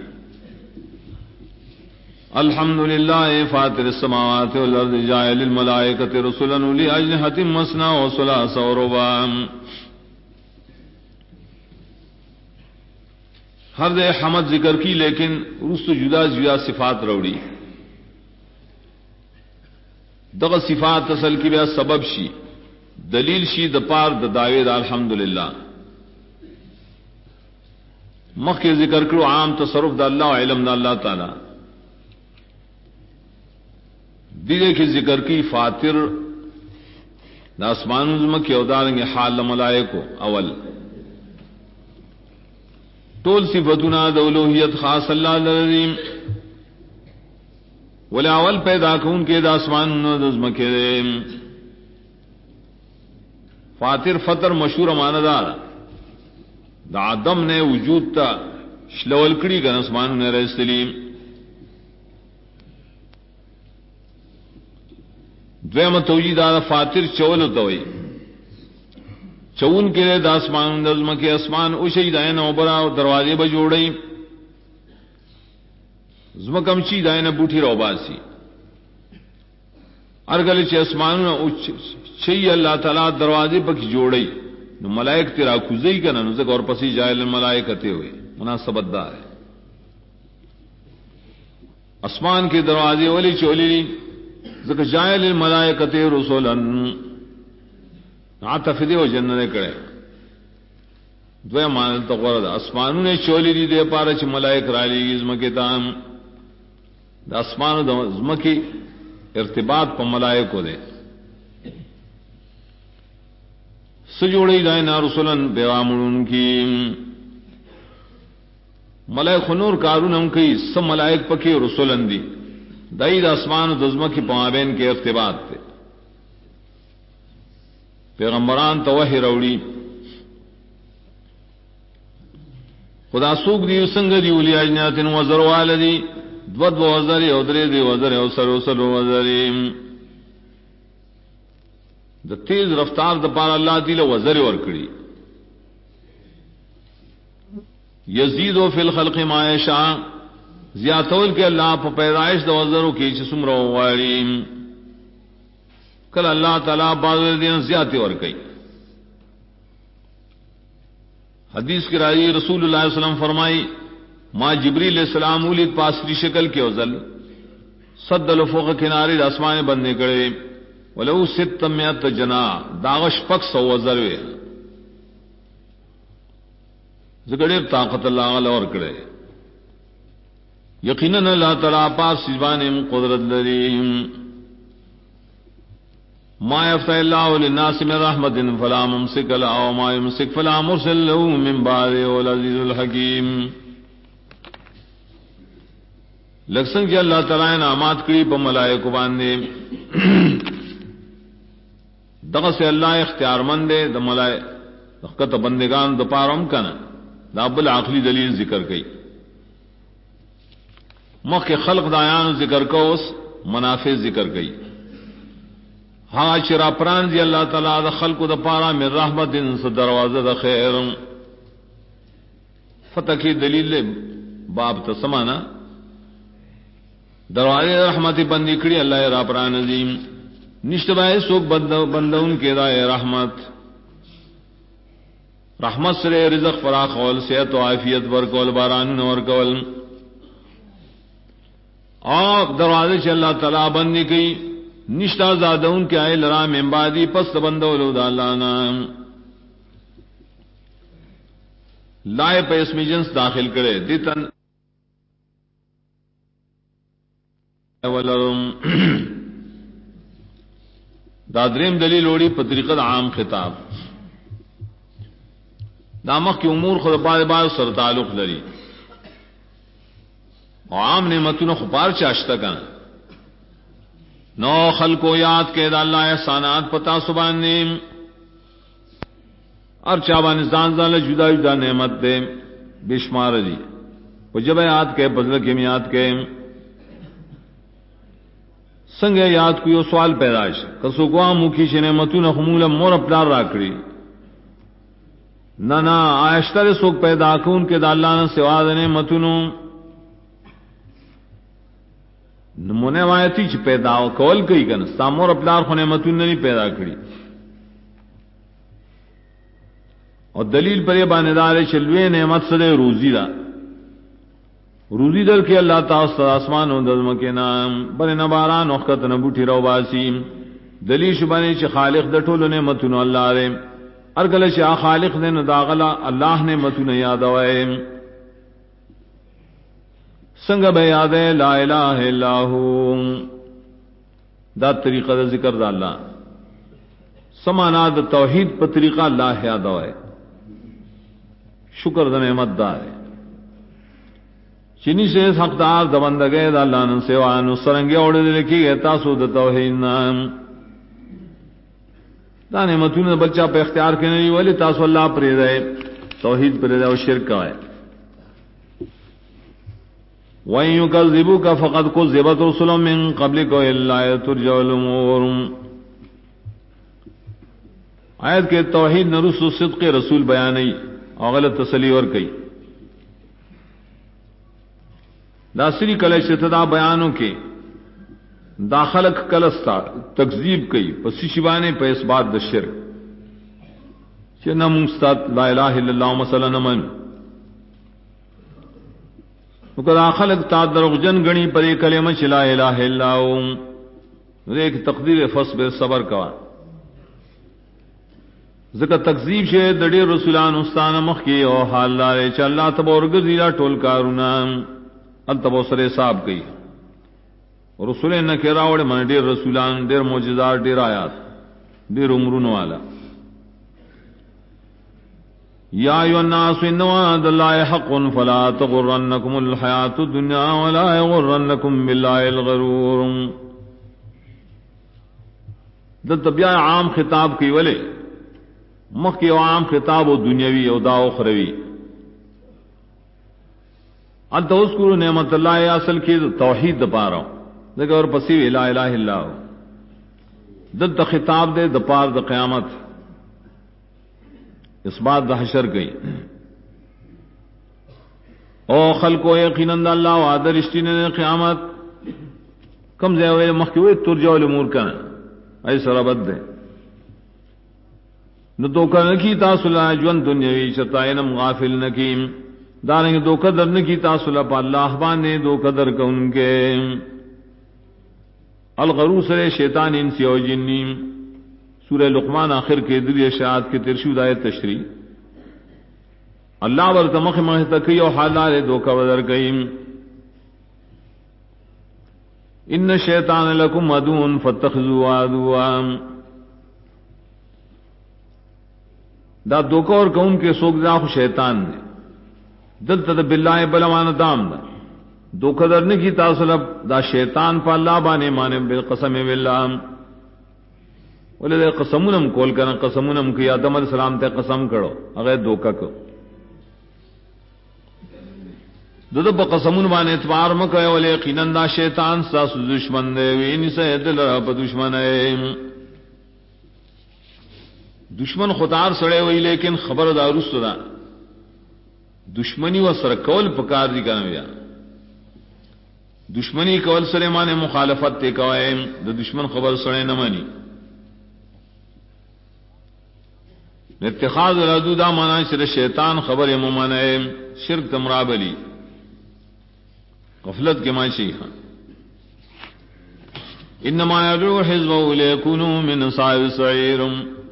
S1: الحمدللہ فاطر السماوات والارض جاعل الملائکۃ رسلا اولی اجنحۃ مثنی وثلاث ورباع ہر دے حمد ذکر کی لیکن رست جدا جدا صفات روڑی دغ صفات اصل کی بیا سبب شی دلیل شی دپار دعوی دا الحمدللہ مخ کے ذکر کرو عام تصرف دا اللہ و علم دا اللہ تعالی دیگے کی ذکر کی فاتر دا اسمان عظم کی اودارنگ حال ملائکو اول طول صفتنا دا الوہیت خاص اللہ العظیم ولا اول پیدا کون کے دا اسمان عظم کے فاتر فطر مشہور ماندار دا عدم نے وجود تا شلول کڑی گن اسمان نے رہ سلیم دویم توجید دا فاتر چول توئی چون کے دا اسمان نظم کے اسمان اوشی دائن اوبرا دروازے بجوڑئی زمکم چی دائن بوٹھی روباسی ارگل چی اسمان چی اللہ تعالی دروازے پک جوڑئی نو ملائک تیرا کزئی کا نو زک اور پسی جائل ملائکتے ہوئے مناسبت دار ہے اسمان کے دروازے والی چولی ذکر جائل الملائکۃ رسلا عطف دے و جننے کڑے دوے معنی تقورد اسمانوں نے چولی دی دے پارا چھ ملائک رالی گی زمکی تام دا اسمانوں دا زمکی ارتباط پا ملائکو دے سجوڑی دائنا رسلا پیغامون کی ملائک نور کارون ہم کی سب ملائک پکی رسولن دی دائی دا اسمان و دزمہ کی پامابین کے ارتباط تے پیغمبران توحی روڑی خدا سوک دی سنگ دی اولی اجناتن وزر والدی دود وزر ادرے دی وزر اوسر اوسر وزر دا تیز رفتار دا پار اللہ دیل وزر ورکڑی یزیدو فی الخلق ما یشاء زیاتول کے اللہ پا پیدائش دا وزرو کی چسم رو واریم کل اللہ تعالیٰ بعض دین زیادتی ورکی حدیث کی رائی رسول اللہ علیہ وسلم فرمائی ما جبریل علیہ السلام اولید پاسری شکل کے وزل صد الفوق کناری دا اسمان بندے کرے ولو 600 جناح داغش پک سو وزروے زگڑے طاقت اللہ علیہ اور کرے یقیناً اللہ تعالیٰ پاس سجبان قدرت لریم ما يفتح الله للناس من رحمة فلا ممسك لها وما يمسك فلا مرسل له من بعده والعزيز الحكيم. لکسنگ کہ اللہ تعالی انعامات کړي په ملائکه باندې دغه سے اللہ اختیار مند ہے د ملائکه بندگان د پارم کنه دا بل عقلی دلیل ذکر کړي. مخ خلق دایان ذکر کو اس منافع ذکر کړي. ہاں چرا پران دی اللہ تعالی د خلق د پارا من رحمت سے دروازه د خیر فتح کی دلیل باب ته سمانا دروازے رحمت بندی کړي اللہ را پران عظیم نشتبائے سوک بندون کے دائے رحمت رحمت سرے رزق فراخ قول صحت و عافیت ورکول باران ورکول اور دروازے سے اللہ تعالی بندی کی نشتا زادون کے آئے لرا ممبادی پست بندولو دا اللہ نام لائے پہ اسمی جنس داخل کرے دیتن دادریم دلیل اوڑی پطریقت عام خطاب دامک کی امور خود بعد سر تعلق لری عام نعمتوں خپار چاشتا کا نو خلق و یاد کے دا اللہ احسانات پتا سبان نیم اور چابان زان زان جدا جدا نعمت دے بے شمار دی وہ جب یاد کے بدل کے یاد کے سنگ یاد کو سوال پیدائش کسو کو مکھی سے نعمتوں نے خمول مور اپلار راکڑی نہ آشتر سوک پیدا کون کے دا اللہ نے سوا دے نعمتوں نمونے وایتی چ پیدا کول کئی کن سامور اپلار خو نعمتوں نے پیدا کری اور دلیل پر یہ باندار چلوے نعمت سے روزی دا روزی در کے اللہ تعالی آسمان و دزم کے نام بنے نباران وقت نبوٹی رو باسیم دلیل شبانی چ خالق د ټولو نعمتونو اللہ رے ارگل چ خالق نے داغلا اللہ نعمتونو یاد وائے سنگ بے یاد لا الہ الا ہو دا طریقہ دا ذکر دا اللہ سمانا دا توحید پر طریقہ اللہ یاد وائے شکر دا نعمت دا ہے چنی سے حقدار د بندګۍ د الله نن سیوانو سرنګي اورل کېږي تاسو د توحید نام دا نعمتونه بچا په اختیار کې نه ویلي تاسو الله پرې ده توحید پرې ده او شرک کوي وَإِن يُكَذِّبُوكَ فَقَدْ كُذِّبَتْ رُسُلٌ مِّن قَبْلِكَ وَإِلَّا تُرْجَعُ الْأُمُورُ. آیت کے توحید نرس صدق رسول بیانی اور غلط تسلی اور کئی داسری کلش ابتدا بیانوں کے داخلک کلستا تکذیب کئی پس شیوانے پہ اس بات د شرک چنا مستاد لا الہ الا اللہ مثلا نمن تو داخلک تا دروغجن گنی پر کلمہ لا الہ الا اللہ ایک تقدیر فصبر صبر کا ذکر تکذیب شے دڑی رسولان استان مخ کی او حال لارے چ اللہ تبارک ذیلا ٹول کارونا التبو سر صاحب گئی رسول نہ کہ راوڑ من ڈیر رسولان ڈیر معجزات ڈیر آیات ڈیر عمرون والا یا ایھا الناس ان وعد اللہ حق فلا تغرنکم الحیات الدنیا ولا یغرنکم باللہ الغرور. دتبیا عام خطاب کی ولے مخ کی عام خطاب و دنیاوی او دا اخروی انت اذکروا نعمت اللہ اصل کی توحید د پارا دیکھ اور پسی لا الہ الا اللہ دد خطاب دے د پار د قیامت اس بات د حشر گئی او خلق و یقینا اللہ وعد رشتین قیامت کم زے مخکوی ترجع الامور کنا ایسا ربط دے نو دوکہ نکی تاسل جون دنیاوی چتائنم غافل نکیم دارنگ دو قدر نکی تاسل پا اللہ بانے دو قدر کا ان کے الغرور سر شیطان انسی و جنی سورہ لقمان آخر کے دلی اشاعت کے ترشود آیت تشریح اللہ ورتمخ محتقی و حالار دو قدر کئیم ان شیطان لکم عدون فاتخذوا عدوا دا دوکا اور کون کے سوک دا خو شیطان دے دل تد باللہ بلمان دام دا دوکا درنے کی تاثلب دا شیطان پا اللہ بانے مانے بالقسم باللہ ولی دے قسمونم کول کرنا قسمونم کی آدم علیہ السلام تے قسم کرو اگر دوکا کو دو با قسمون بانے اتبار مکوے ولی یقیناً دا شیطان ساس دشمن دے وینی سے دل رب دشمن ہے دشمن خطار سڑے ہوئی لیکن خبر دا رست دا دشمنی و سرکول پکار دی کنا دشمنی کول سرے مانے مخالفت تے کوئے دا دشمن خبر سڑے نمانی اتخاذ العدو دا مانا شر شیطان خبر ممانے شرک تمرابلی غفلت کے معنی خان انما يدعو حزبه ليكونوا من اصحاب السعير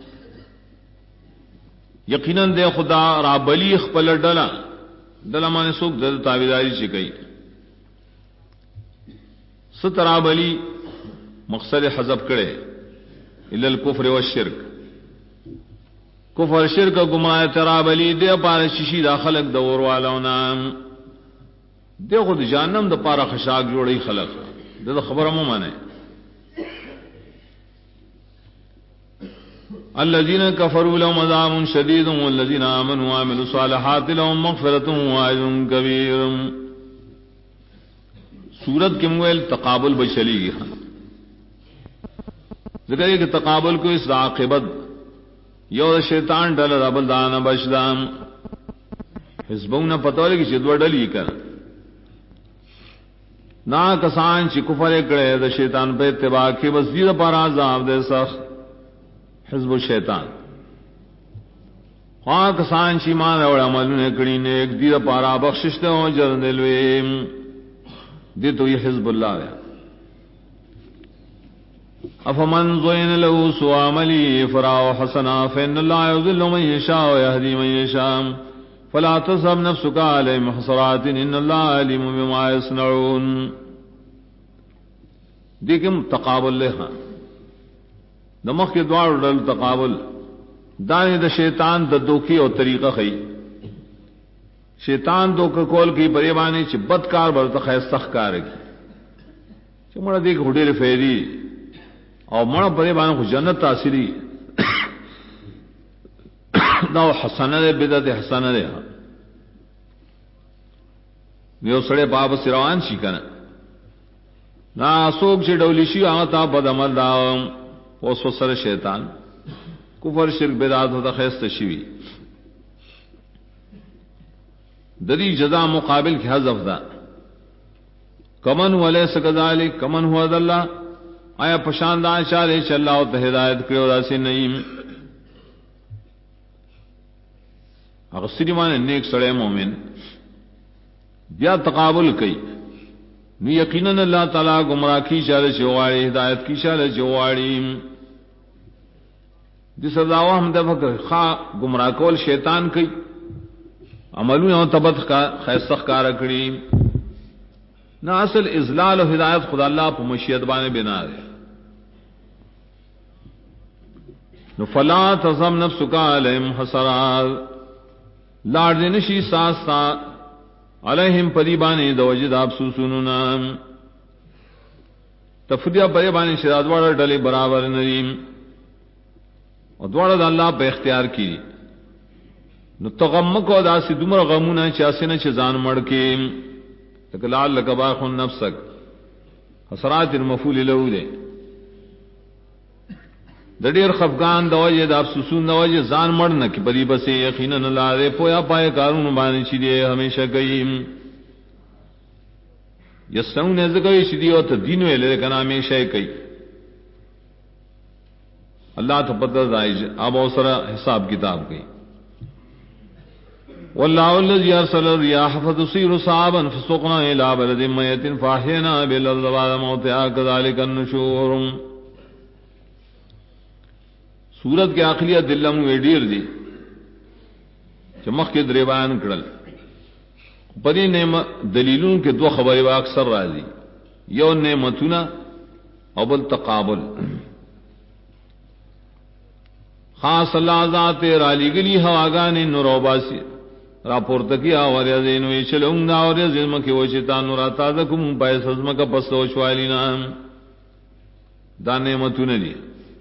S1: یقیناً دے خدا رابلی خپل ڈلا مانے سوک دل تابیداری چکی سترابلی مقصد حذف کرے الا الکفر والشرک کفر شرک گمراہ ترابلی دے پار ششی دا خلق دور والاونا دے خود جانم دا پارا خشاک جوڑی خلق دے خبر مانے الذين كفروا لهم عذاب شديد والذين آمنوا وعملوا الصالحات لهم مغفرة وأجر كبير سورت کے مویل تقابل بچلی گی ذکر کہ تقابل کو اس عاقبت یو شیطان ڈل ربل دان بشدام حزبون پتہ لگی چدو ڈلی کر نا کسان چی کفر کرے دا شیطان پہ اتباع کے بس دید پر عذاب دے سخت حزب الشیطان خواہ کسان چی مان اور عملون کڑی نے ایک دید پارا بخشش دے ہوں جرن دلویم دی تو یہ حزب اللہ ہے افمن زوین لہو سو عملی فراو حسنا فین اللہ یذل من یشاء ویہدی من یشاء فلا تصب نفسک علیہم حسرات ان اللہ علیم بما یصنعون دیکھیں تقابل لے ہاں دمخ کے دوار ڈل تقابل دانے دا شیطان دا دوکی اور طریقہ خی شیطان دو کا کول کی بریبانی چ بدکار برتا خیر سخت کار کی چ مڑا دیکھ ہڈیر فیری اور مڑا بریبانی کو جنت تاثری نہ حسن دے بدعت حسن دے نیو سڑے باب سروان شي کنه نا سوک چې ډولی شي هغه تا بد عمل دا اوس سره شیطان کفر شرک بدعت ہوتا خیسته شي ددی جزا مقابل کی حذف دا کمن ولیس کذالک کمن هو ذلہ آیا پشان دا اشارے چ اللہ او ہدایت کړو داسې نیم هغه سړي نیک سړی مومن بیا تقابل کئی نو یقیناً اللہ تعالیٰ گمراہ کی شال چواڑی ہدایت کی شال چواڑی جس دعوی ہم دفع خواہ گمراہ کول شیطان کئی عملوں یہاں تبت خیستخ کارکڑی نہ اصل ازلال و ہدایت خدا اللہ پا مشیت بانے بنا دے نو فلا تظم نفسکا علیہم حسرات لاڑ دینشی ساستا علیہم پریبانی دوجد افسوسوننا تفریہ پریبانی شراد واڑا ڈلے برابر نریم اور دوڑا دا اللہ پہ اختیار کی نو تغمک و دا سی دمر غمونا چاسی نا چزان مڑ کے تکلال لکباخ نفسک حسرات المفول لہو دے دڑیر خفگان دوجہ دا افسوسون دوجہ زان مڑنا کی پری بسے یقیناً اللہ دے پویا پائے کارون بانے چیدے ہمیشہ گئیم یسنون ازگوی چیدے اور تدینوے لے کنا ہمیشہ کئی اللہ تو پتہ دائج اب اوسرا حساب کتاب گئی واللہ الذی ارسل الریاح فتصیر صحابا فسقنا الى بلد میت فاحینا بالارض بعد موتها كذلك النشور سورت کے آخریہ دلم ویڈیر دی چمخ کے دریبان کڑل پری نعمت دلیلوں کے دو خبر اکثر راضی یو نعمتنا او بل تقابل خاص اللہ ذات رالی گلی ہواگانی نروباسی راپورت کیا ورزین ویچلوں دا ورزین مکی وچتا نراتا دکم پایس ازمک پسو شوالینا دا نعمتون لی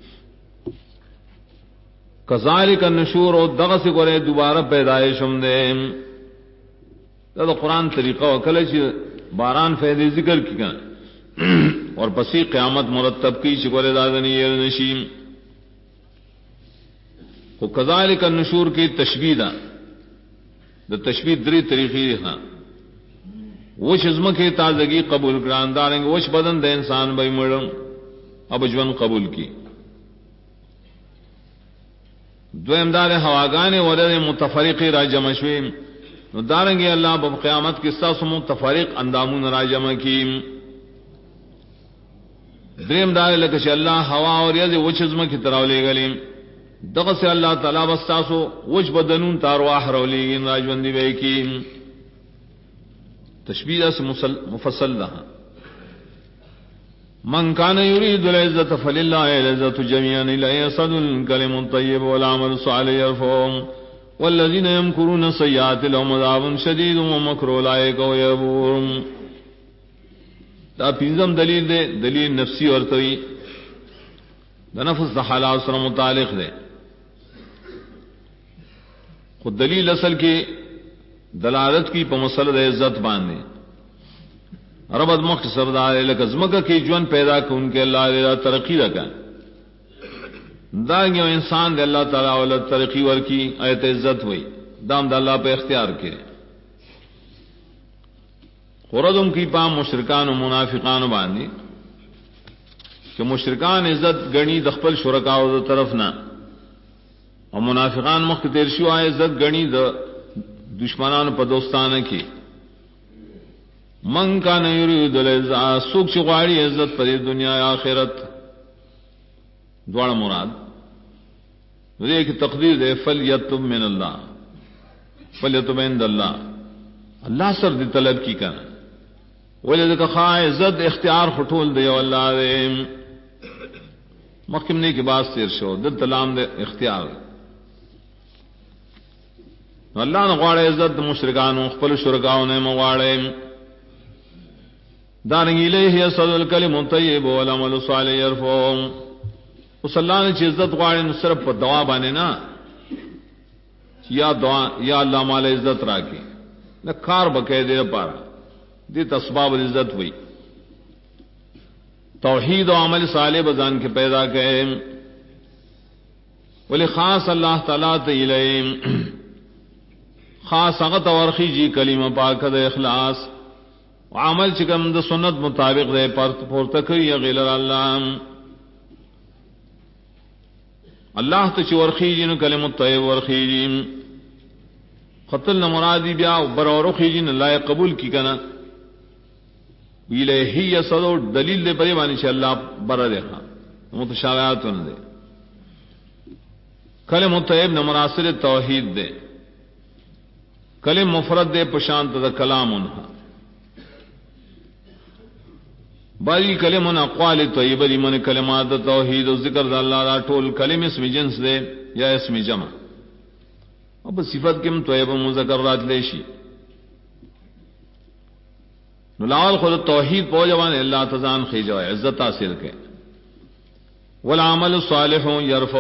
S1: کذالک النشور و دغس کرے دوبارہ پیدائشم دے دا قرآن طریقہ وکلے چی باران فیدی ذکر کی کن اور پسی قیامت مرتب کی چکورے دادنی یہ نشیم کو کذالک النشور کی تشبیہ دا تشبیہ دری طریقی دیکھا وش عظم کے تازگی قبول کران داریں گے وش بدن دے انسان بھائی مڑم اب جون قبول کی دو امداد ہواگان ورد متفرقی راجم شویم نو داریں گے اللہ بب قیامت کی ساس متفرق اندامون راجم کی دریم دار لکش اللہ ہوا اور ید وش عظم کی تراولے گلیم دغ سے اللہ تعالی وستاسو وش بدنون تارواح رولیگین راجوندی بے کی تشبیہ سے مفصل رہا من کان یرید العزت فللہ العزت جميعا الیہ یصعد الکلم الطیب والعمل الصالح یرفعه والذین یمکرون السیئات لهم عذاب شدید ومکر اولئک هم یبور دا پنځم دلیل دے دلیل نفسی ورتوی دا نفس دا حالات سره متعلق دے خود دلیل اصل کی دلالت کی پمسل عزت باندھے ربط مختصر دار لکزمک کی جون پیدا کہ ان کے اللہ علیہ ترقی رکھا دائیں انسان دے اللہ تعالیٰ والا ترقی ور کی ایت عزت ہوئی دام دا اللہ پہ اختیار کے خوردم کی پام مشرکان و منافقان باندھی کہ مشرکان عزت گنی دخپل شرکاو دا طرف نہ اور منافقان مخ تیرشو آئے عزت گنی دا دشمنان پا دوستان کی من کا نیرید العزت سوک چغاڑی عزت پر دنیا آخرت دوڑ مراد ایک تقدیر دے فلیتب من اللہ فلیتب عند اللہ اللہ سر دی طلب کی کنا وجد کا خواہ عزت اختیار خطول دے واللہ دے مخمنے کی بات سیر شو دل تلام دے اختیار اللہ نے غواڑے عزت مشرکانو خپل شرکاو نے مغواڑے دارنگی الیہ یصعد الکلم الطیب والعمل الصالح یرفعه اس اللہ نے عزت غواڑے نو صرف پر دعا بانے نا یا دعا یا اللہ مال عزت راکی نہ کار بکے دے پارا دیت اسباب عزت ہوئی توحید و عمل صالح بزان کے پیدا کہے ولی خاص اللہ تعالیٰ تیلیم خاص اغت ورخی جی کلمہ پاک دے اخلاص عمل چکم دا سنت مطابق دے پورتکی غیر اللہ اللہ تچ ورخی جی نو کلمہ طیب ورخی جی قتل نمرادی بیا برورخی جی اللہ قبول کی کنا الیہی یصعد دلیل دے پرے بانی چا اللہ برا دے خواہ متشابہات نہ دے کلمہ طیب نمراسل توحید دے کلم مفرد دے پشانت دا کلام انہا باری کلم ان اقوال طیبہ دی من کلمات توحید و ذکر دا اللہ دا ٹول کلم اسم جنس دے یا اسم جمع اب صفت کم طیبہ مذکر رات لیشی نلاول خود توحید پو جوان اللہ تزان خیجو عزت حاصل کے والعمل الصالح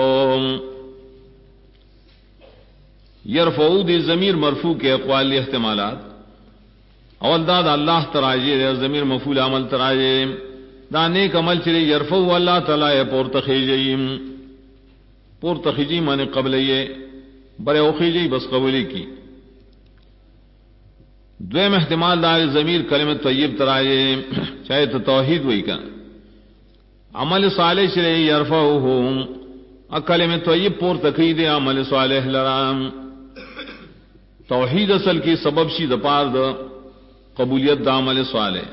S1: یرفعو دی ضمیر مرفوع کے اقوال احتمالات اول داد اللہ تراجی ضمیر مفعول عمل تراجی دا نیک عمل چلے یرفعو اللہ تعالی پورتخیجی مانے قبلیے برے اوخیجی بس قبولی کی دویم احتمال دار ضمیر کلمہ طیب تراجی چاہے تو توحید ہوئی کا عمل صالح چلے یرفعو کلمہ طیب پورتخید عمل صالح لرام توحید اصل کی سبب شی دپار دا قبولیت دا عمل صالح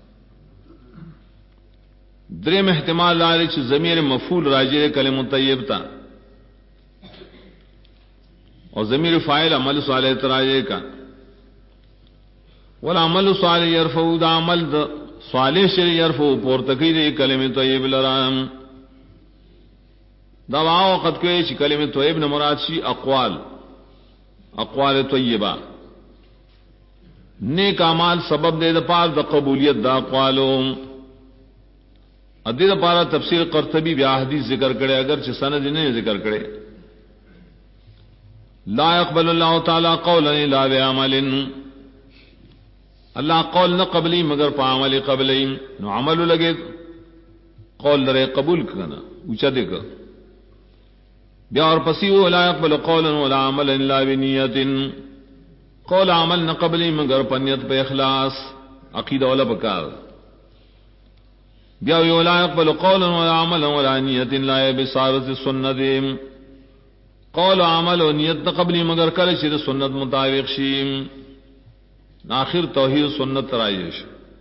S1: دریم احتمال دار چ ضمیر مفعول راجع کلمہ طیب تا اور ضمیر فاعل عمل صالح تراجع کا والعمل صالح یرفع دا عمل دا صالح شری یرفع پورتکی دے کلمہ طیب لرام دوا وقت کوئی چی کلمہ طیب نہ مراد شی اقوال طیبہ نیک اعمال سبب دے د پار د قبولیت دا اقوالو ادی دا پارا تفسیر قرطبی بیا حدیث ذکر کرے اگر چ سند نے ذکر کرے لا يقبل الله تعالی قولا الا بعمل اللہ قول نہ قبلی مگر پا عمل قبلی نو عمل لگے قول درے قبول کرنا اونچا دے کر بیا اور پسی لا يقبل قولا ولا عمل الا بنیت قول عمل نہ قبلی مگر پنیت پہ اخلاص عقیدہ ولا بکار بیا لا يقبل قولا ولا عمل ولا نیت الا بصارت السنت قول عمل و نیت نہ قبلی مگر کل شر سنت مطابق شیم آخر توحید سنت رائش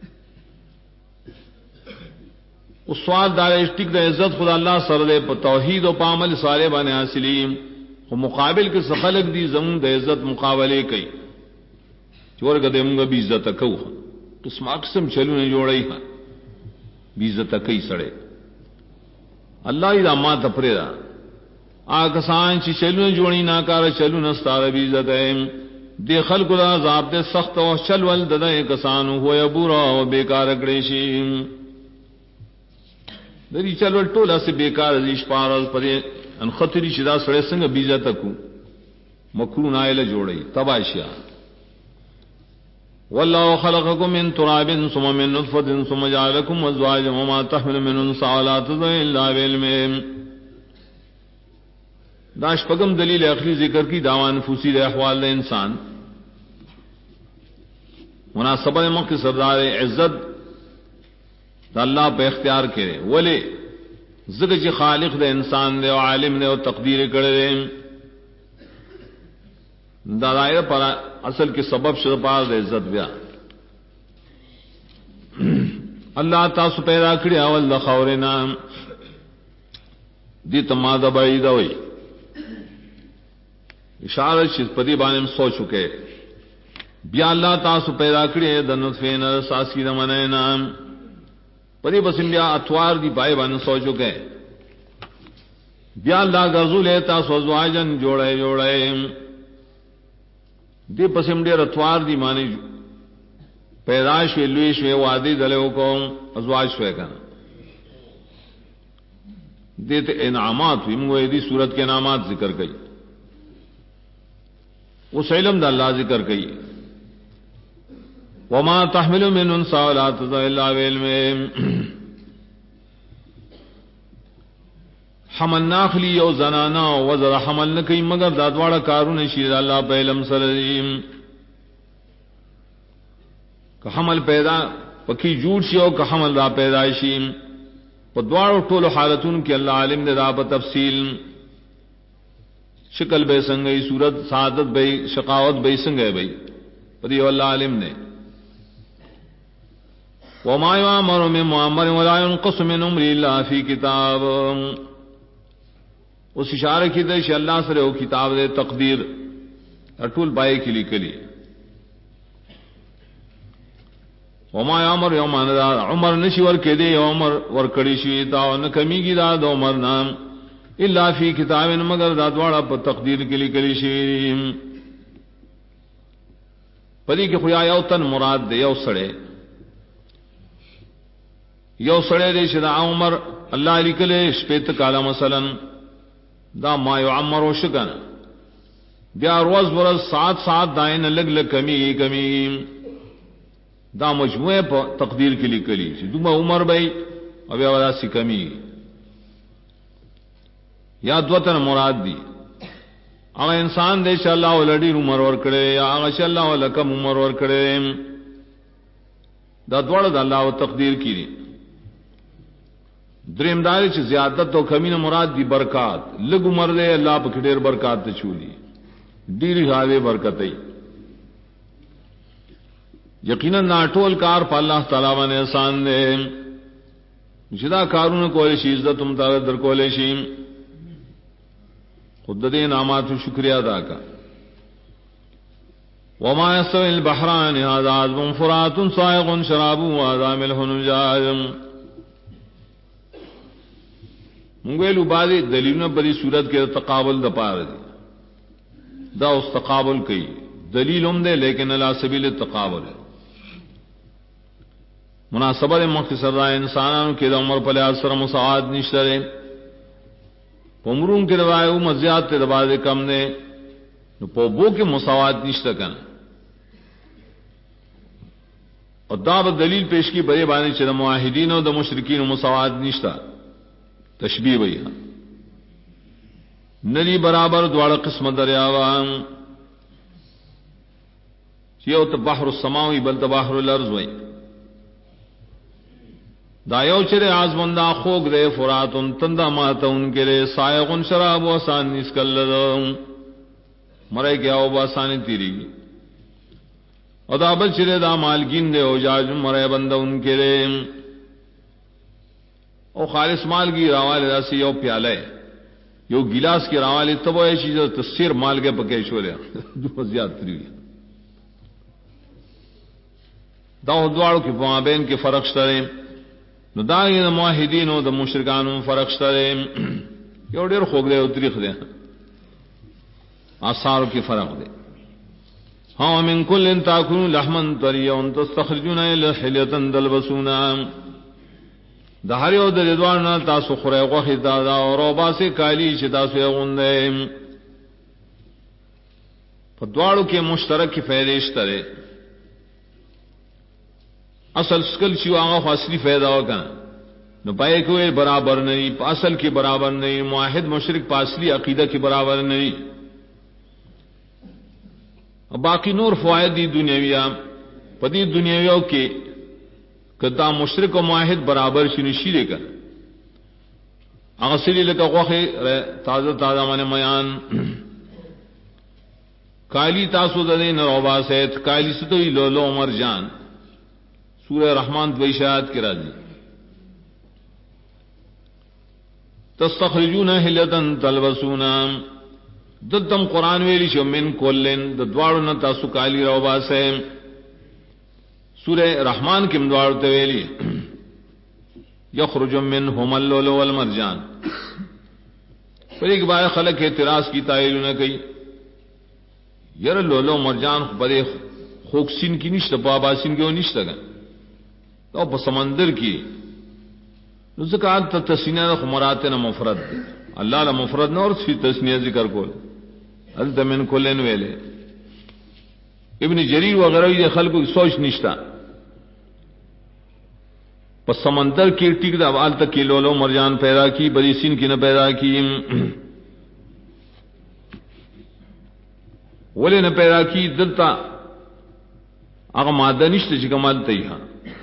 S1: اس سوال دار ٹک دا عزت خدا اللہ سر دے توحید و پامل سارے بانے حاصلیم و مقابل کے سخلق دی زمون دا عزت مقابلے کئی چور گدے منگا بھی عزت کو قسم اقسم چلو نے جوڑائی ہاں بھی عزت کئی سڑے اللہ دا ما تپرے دا آکسان چی چلو نے جوڑی ناکار چلو نستار بھی عزت ہے دے خلق دا عذاب دے سخت و چل ول ددے کسانو ہویا برا و بیکار کڑیشی دری چل ول ٹولا سے بیکار ریش پارل پدے ان خطری شدا سڑے سنگ بیزا تکو مکرون آئل جوڑی تباشیا واللہ خلقکم من تراب ثم من نطفة ثم جعلکم ازواجا وما تحمل من انثى ولا تضع الا بعلم داش پگم دلیل عقلی ذکر کی دعوان نفوسی دے احوال دے انسان مناسبہ موقع سردار عزت دا اللہ پہ اختیار کرے ولی ذکر چی خالق دے انسان دے و عالم دے و تقدیر کرے دے دا دائرہ پر اصل کے سبب شد پار دے عزت بیا اللہ تاسو پیدا کری اول دا خورنا دی تمادہ بعیدہ ہوئی اشارت شد پدی بانیم سو چکے بیا اللہ تاسو پیدا کری د نطفین ساسی دا منینا پدی بسم بیا اتوار دی بائی بان سو چکے بیا اللہ گرزو لے تاسو ازواجن جوڑے دی پسم دیر اتوار دی مانی پیدائش وی لویش وی وادی دلے کو ازواج شوے کنا دیتے انعامات ہوئی منگوئے دی صورت کے انعامات ذکر گئی اس علم دا اللہ ذکر گئی وما تحمل من انثى ولا تضع الا بعلم حمل ناخلی او زنانا وزر حمل نکی مگر دادواڑا کارون شیر اللہ پہ علم سرزیم کہ حمل پیدا پکی جوڑ شی او کہ حمل دا پیدائشی پا دوارو طول حالتون کی اللہ علم دے دا پا تفصیل شکل بے سنگئی صورت سعادت بے شقاوت بے سنگئی بے پدیو اللہ علم نے وما يؤمر من مؤمر ولا ينقص من امر الا في كتاب اس اشارہ کی دے کہ اللہ سے وہ کتاب دے تقدیر اٹول بائے کلی کلی وما يؤمر يوم عمر نشور کے دے عمر ور کڑی شی تا نہ کمی کی داد عمر نام الا فی کتاب مگر دادواڑا پر تقدیر کلی کلی شی پری کے خیا یو تن مراد دے یو سڑے دے شدا عمر اللہ علی کلے شپیت کالا مثلا دا ما یعمر و شکن بیا روز برز سات دائن لگ کمی دا مجموعے پر تقدیر کلی کلی دوما عمر بھائی اب یا سی کمی یا دوتن مراد دی اگر انسان دے شاء اللہ لڑی عمر ور کرے یا اگر شاء اللہ لکم عمر ور کرے دا دوڑ دا اللہ و تقدیر کی دی دریم داری چھ زیادت تو کمین مراد دی برکات لگ عمر دے اللہ پا کھڑیر برکات تے چولی دیری حاوے برکتیں یقیناً ناٹول کار پا اللہ تعالیٰ وانے احسان دے جدا کارون کولشی عزت مطالعہ در کولشی خود دے نامات شکریہ ادا کا وما يستوي البحران هذا عذب فرات صائغ شرابه وهذا ملح أجاج منگویلو بازی دلیلوں بری صورت کے تقابل دا پار دی دا اس تقابل کی دلیل دے لیکن علی سبیل تقابل ہے مناسبت مختصر دا انسانانو کی دا عمر پلے اثر مساعد نشترے پمرون کے روایو مزیاد تے دبازے کم نے پوبو کے مساوات نشتا کن اور دا دلیل پیش کی بڑے بانے چھ دا معاہدین و دا مشرکین مساوات نشتا تشبیہ بھئی نری برابر دوڑا قسم دریاوان یو تا بحر السماوی بل تا بحر الارض وئی دا یو چرے آزمندہ خوگ دے فراتن تندہ ماتا ان کے لئے سائغن شراب و آسان نسکل لدم مرے گیا او باسانی تیری گی اور دا بل چرے دا مالگین دے او جاج مرے بندہ ان کے لئے او خالص مال کی راوالی دا سی یو پیالے یو گلاس کی راوالی تب وہ چیز تصیر مال کے پکے شوریا دو زیادہ تری دا دوارو کی پوابین کے فرق شترے نو دا یہ معاہدین و دا مشرکان فرق شترے یو دیر خوگ دے او تریخ دے آثاروں کی فرق دے ہاں من کل تاکلون لحما طریا تستخرجون حلیتا تلبسونا دہریو در ادوارنا تاسو خورے غوخی دادا اور روبا سے کالی چی تاسو اغندے فدوارو کے مشترک کی فیدیش ترے اصل سکل چیو آغا فاصلی فیدہ ہوگا نو پائے کوئی برابر نہیں اصل کی برابر نہیں معاہد مشرک پاسلی عقیدہ کی برابر نہیں باقی نور فوائد دی دنیاویہ پدی دنیاویوں کے کدا مشرک و معاہد برابر شنشی لے کر اغسلی لکا غوخی تازہ تازہ من میان کالی تاسو ددین روبا سیت کالی ستوی لولو مرجان سورہ رحمان دوئی شاید کی راضی تستخرجون حلیتا تلبسونا ددم قرآن ویلی شو من کولن ددوارو نتاسو کالی روبا سے سورہ رحمان کی مدوارو تویلی یخرج منہم اللولو والمرجان پر ایک بار خلق اعتراض کی تائیلو نہ کئی یر لولو مرجان بڑے خوکسین کی نشتا پاباسین کی وہ نشتا گا تو پا سمندر کی نزکات تا تسنیہ دا خمراتنا مفرد دے اللہ لا مفرد نہ اور سی تسنیہ ذکر کول حضرت من کلین ویلے ابن جریر وغیرہ یہ خلق کی سوچ نشتا پس سمندر کی ٹک دا بال تک کی لولو مرجان پیدا کی بڑی سین کی نہ پیدا کی ولی نہ پیدا کی دلتا اگر مادہ نشتا چکا مادتا ہی ہاں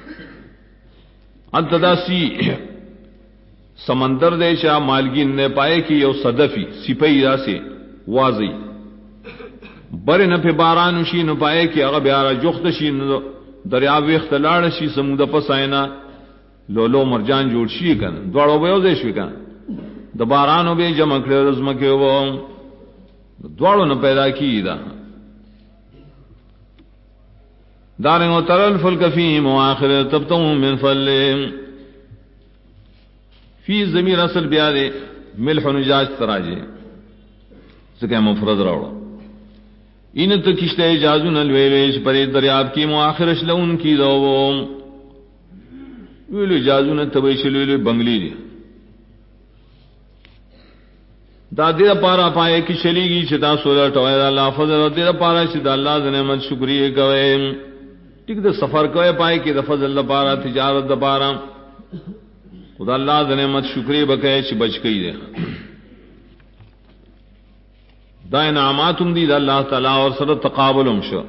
S1: انتدا سی سمندر دے شاہ مالگین نے پائے کی یو صدفی سپاہی دا سے واضح برے نہ پہ باران شی نہ پائے کہ اگر بیارا جخت شی دریاب اختلاڑ شی سمودہ پسائنا لولو مرجان جوڑ شی کن دوڑو بے او دیش کن د بارانو بے جمع کړه رزمکه و دوڑو نہ پیدا کی دا دارن و ترل فلک فی مواخر تبتم من فل فی ضمیر اصل بیارے ملح و نجاج تراجے سکے مفرد راوڑا ان تو کشتے اجازو نلویویش پرے دریاب کی مواخرش لون کی دو ویلو اجازو نتبیشلویلو بنگلی دی دا دیر پارا پائے کی چلی گی چتا سولہ ٹوائے دا اللہ فضل دیر پارا چتا اللہ زنمت شکریہ کوئے ٹک دا سفر کوئے پائے کی دا فضل دا پارا تجارت دا پارا خدا اللہ زنمت شکریہ بکئے چھ بچ کئی دے دا انعاماتم دی دا اللہ تعالی اور سر تقابلم شو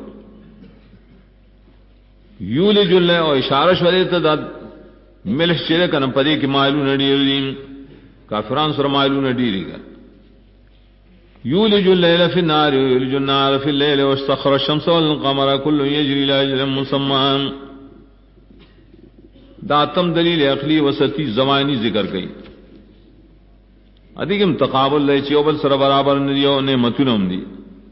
S1: یولج اللہ اور اشارہ شوریتا دا ملح چرے کا نپدے کی مالو نڈیر دین کافران سر مالو نڈیری گا یولج اللیل فی النار یولج النار فی اللیل واستخر الشمس والقمر کل یجری لاجل مسمان دا تم دلیل عقلی وسطی زمانی ذکر گئی ادیکم تقابل لے چیوبل سر برابر ندیو نعمتونم دی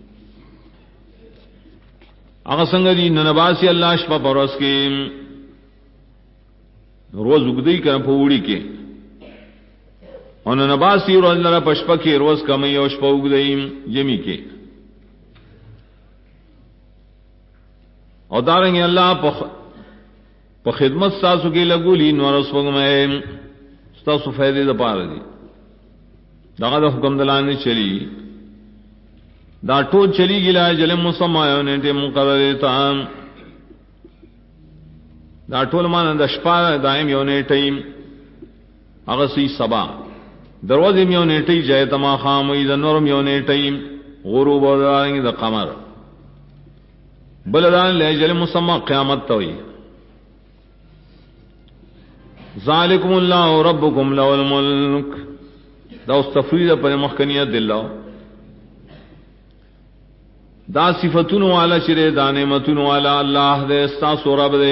S1: اگر سنگ دی ننباسی اللہ شپا پروس کے روز اگدئی کر پوڑی کے ان نباسی روز لرا پشپکی روز کمی او شپا اگدئیم جمی کے اور دارنگی اللہ پا خدمت ستاسو کی لگولی نور سپگمائے ستاسو فیدے دا پار دی دا دا حکم دلانے چلی دا ٹول چلی گلا جل مسمایو نیٹے مقرر تا دا ټول مان د شپه دائم یو نیټیم هغه سی سبا دروازه یو نیټی جای تما خامې د نورم یو نیټیم غروب او دانګ د قمر بلدان لاجل مسمى قیامت توي ذالکم الله ربکم له الملک دا استفرید پر مخکنیت دلو دا صفتون والا شرے دا نعمتون والا اللہ دے استاسو رب دے